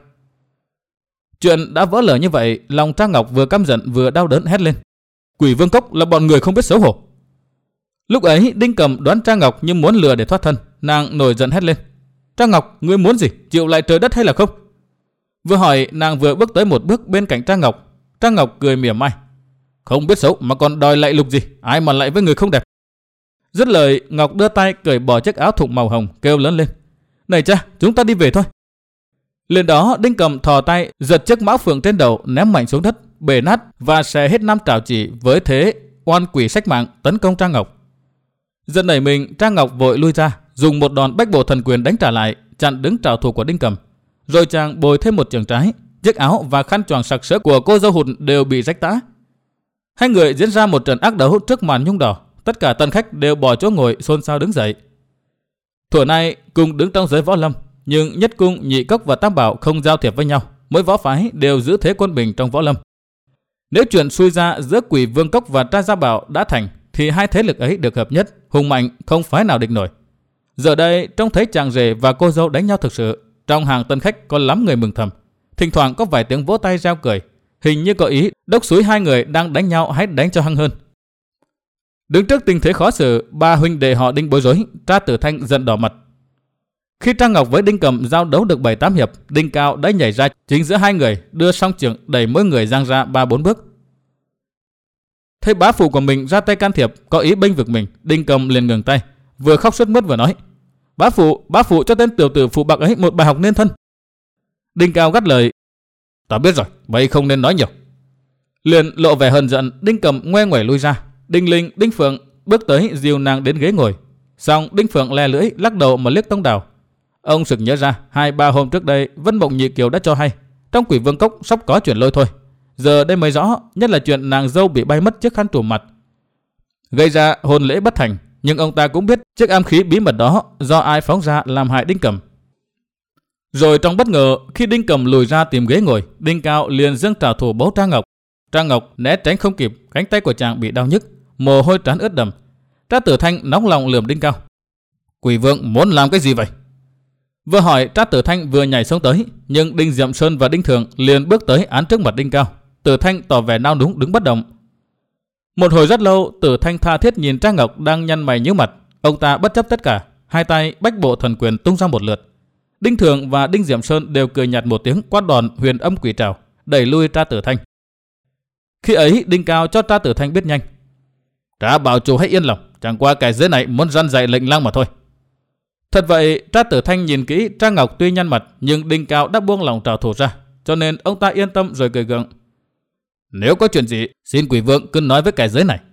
Speaker 1: Chuyện đã vỡ lở như vậy, lòng Trang Ngọc vừa căm giận vừa đau đớn hét lên: Quỷ Vương Cốc là bọn người không biết xấu hổ. Lúc ấy Đinh Cầm đoán Trang Ngọc như muốn lừa để thoát thân, nàng nổi giận hét lên: Trang Ngọc, ngươi muốn gì? Chịu lại trời đất hay là không? Vừa hỏi nàng vừa bước tới một bước bên cạnh Trang Ngọc. Trang Ngọc cười mỉa mai: Không biết xấu mà còn đòi lạy lục gì? Ai mà lạy với người không đẹp? Dứt lời Ngọc đưa tay cởi bỏ chiếc áo thụng màu hồng, kêu lớn lên: Này cha, chúng ta đi về thôi. Liền đó Đinh Cầm thò tay giật chiếc mão phượng trên đầu ném mạnh xuống đất, bể nát và xé hết năm trảo chỉ với thế oan quỷ sách mạng tấn công Trang Ngọc. Giận nảy mình, Trang Ngọc vội lui ra, dùng một đòn bách bộ thần quyền đánh trả lại, chặn đứng trảo thủ của Đinh Cầm. Rồi chàng bồi thêm một chưởng trái, chiếc áo và khăn choàng sặc sỡ của cô dâu hụt đều bị rách tã. Hai người diễn ra một trận ác đấu trước màn nhung đỏ, tất cả tân khách đều bỏ chỗ ngồi xôn xao đứng dậy. Thuở nay cùng đứng trong giới võ lâm, nhưng nhất cung, nhị cốc và tam bảo không giao thiệp với nhau, mỗi võ phái đều giữ thế quân bình trong võ lâm. Nếu chuyện xui ra giữa Quỷ Vương Cốc và Tra Gia Bảo đã thành, thì hai thế lực ấy được hợp nhất, hùng mạnh, không phái nào địch nổi. Giờ đây trông thấy chàng rể và cô dâu đánh nhau thực sự, trong hàng tân khách có lắm người mừng thầm, thỉnh thoảng có vài tiếng vỗ tay reo cười, hình như có ý đốc xúi hai người đang đánh nhau hãy đánh cho hăng hơn. Đứng trước tình thế khó xử, ba huynh đệ họ Đinh bối rối, Tra Tử Thanh giận đỏ mặt. Khi Trang Ngọc với Đinh Cầm giao đấu được bảy tám hiệp, Đinh Cao đã nhảy ra chính giữa hai người, đưa song chưởng đẩy mỗi người giang ra ba bốn bước. Thấy bá phụ của mình ra tay can thiệp, có ý bênh vực mình, Đinh Cầm liền ngừng tay, vừa khóc sướt mướt vừa nói: "Bá phụ, bá phụ cho tên tiểu tử phụ bạc ấy một bài học nên thân." Đinh Cao gắt lời: "Ta biết rồi, vậy không nên nói nhiều." Liền lộ vẻ hờn giận, Đinh Cầm ngoe ngoẩy lui ra. Đinh Linh, Đinh Phượng bước tới dìu nàng đến ghế ngồi. Xong Đinh Phượng le lưỡi lắc đầu mà liếc Tông Đào. Ông sực nhớ ra hai ba hôm trước đây Vân Mộng Nhị Kiều đã cho hay trong Quỷ Vương Cốc sắp có chuyện lôi thôi. Giờ đây mới rõ, nhất là chuyện nàng dâu bị bay mất chiếc khăn trùm mặt, gây ra hôn lễ bất thành. Nhưng ông ta cũng biết chiếc am khí bí mật đó do ai phóng ra làm hại Đinh Cầm. Rồi trong bất ngờ, khi Đinh Cầm lùi ra tìm ghế ngồi, Đinh Cao liền giương trảo thủ bấu Trang Ngọc. Trang Ngọc né tránh không kịp, cánh tay của chàng bị đau nhức, mồ hôi trán ướt đầm. Tra Tử Thanh nóng lòng lườm Đinh Cao: "Quỷ Vương muốn làm cái gì vậy?" Vừa hỏi, Tra Tử Thanh vừa nhảy xuống tới, nhưng Đinh Diệm Sơn và Đinh Thường liền bước tới án trước mặt Đinh Cao. Tử Thanh tỏ vẻ nao núng đứng bất động. Một hồi rất lâu, Tử Thanh tha thiết nhìn Trang Ngọc đang nhăn mày nhíu mặt. Ông ta bất chấp tất cả, hai tay bách bộ thần quyền tung ra một lượt. Đinh Thường và Đinh Diệm Sơn đều cười nhạt một tiếng, quát đòn huyền âm quỷ trảo, đẩy lui Tra Tử Thanh. Khi ấy Đinh Cao cho Tra Tử Thanh biết nhanh: "Tra bảo chủ hãy yên lòng, chẳng qua kẻ dưới này muốn răn dạy lệnh lang mà thôi." Thật vậy, Tra Tử Thanh nhìn kỹ, Trang Ngọc tuy nhăn mặt nhưng Đinh Cao đã buông lòng trảo thủ ra, cho nên ông ta yên tâm rồi cười gượng: "Nếu có chuyện gì, xin Quỷ Vương cứ nói với kẻ dưới này."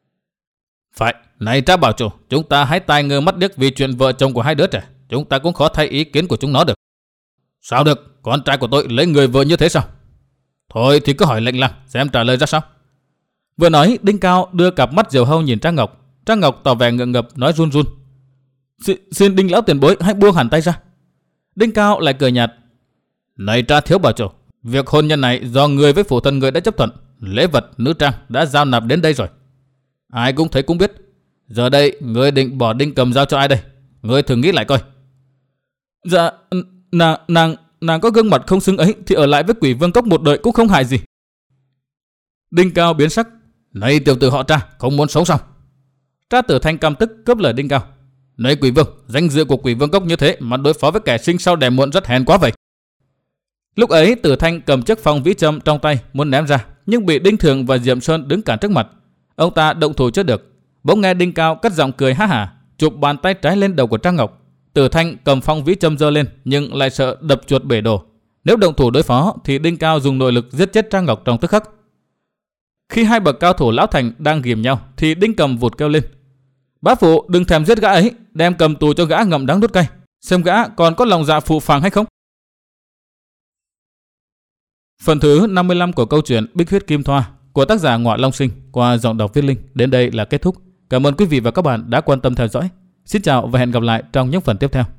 Speaker 1: "Phải, này Tra bảo chủ, chúng ta hãy tai ngơ mắt điếc vì chuyện vợ chồng của hai đứa trẻ, chúng ta cũng khó thay ý kiến của chúng nó được." "Sao được, con trai của tôi lấy người vợ như thế sao?" "Thôi thì cứ hỏi lệnh lang xem trả lời ra sao." Vừa nói, Đinh Cao đưa cặp mắt diều hâu nhìn Trang Ngọc. Trang Ngọc tỏ vẻ ngượng ngập nói run run: Xin, xin Đinh lão tiền bối hãy buông hẳn tay ra." Đinh Cao lại cười nhạt: "Này Tra thiếu bảo chủ, việc hôn nhân này do người với phụ thân người đã chấp thuận, lễ vật nữ trang đã giao nạp đến đây rồi. Ai cũng thấy cũng biết. Giờ đây người định bỏ Đinh Cầm giao cho ai đây? Người thử nghĩ lại coi." "Dạ, nàng nàng nàng có gương mặt không xứng ấy thì ở lại với Quỷ Vương Cốc một đời cũng không hại gì." Đinh Cao biến sắc: "Này tiểu tử họ Tra, không muốn sống sao?" Tra Tử Thanh căm tức cướp lời Đinh Cao: "Này Quỷ Vương, danh dự của Quỷ Vương Cốc như thế mà đối phó với kẻ sinh sau đẻ muộn rất hèn quá vậy." Lúc ấy Tử Thanh cầm chiếc phong vĩ châm trong tay muốn ném ra, nhưng bị Đinh Thường và Diệm Sơn đứng cản trước mặt. Ông ta động thủ chưa được, bỗng nghe Đinh Cao cất giọng cười ha hả, chụp bàn tay trái lên đầu của Trang Ngọc. Tử Thanh cầm phong vĩ châm giơ lên nhưng lại sợ đập chuột bể đồ. Nếu động thủ đối phó thì Đinh Cao dùng nội lực giết chết Trang Ngọc trong tức khắc. Khi hai bậc cao thủ lão thành đang ghìm nhau thì Đinh Cầm vụt kêu lên: "Bá phụ đừng thèm giết gã ấy, đem cầm tù cho gã ngậm đắng nuốt cay, xem gã còn có lòng dạ phù phàng hay không." Phần thứ năm mươi lăm của câu chuyện Bích Huyết Kim Thoa của tác giả Ngọa Long Sinh qua giọng đọc Viết Linh đến đây là kết thúc. Cảm ơn quý vị và các bạn đã quan tâm theo dõi. Xin chào và hẹn gặp lại trong những phần tiếp theo.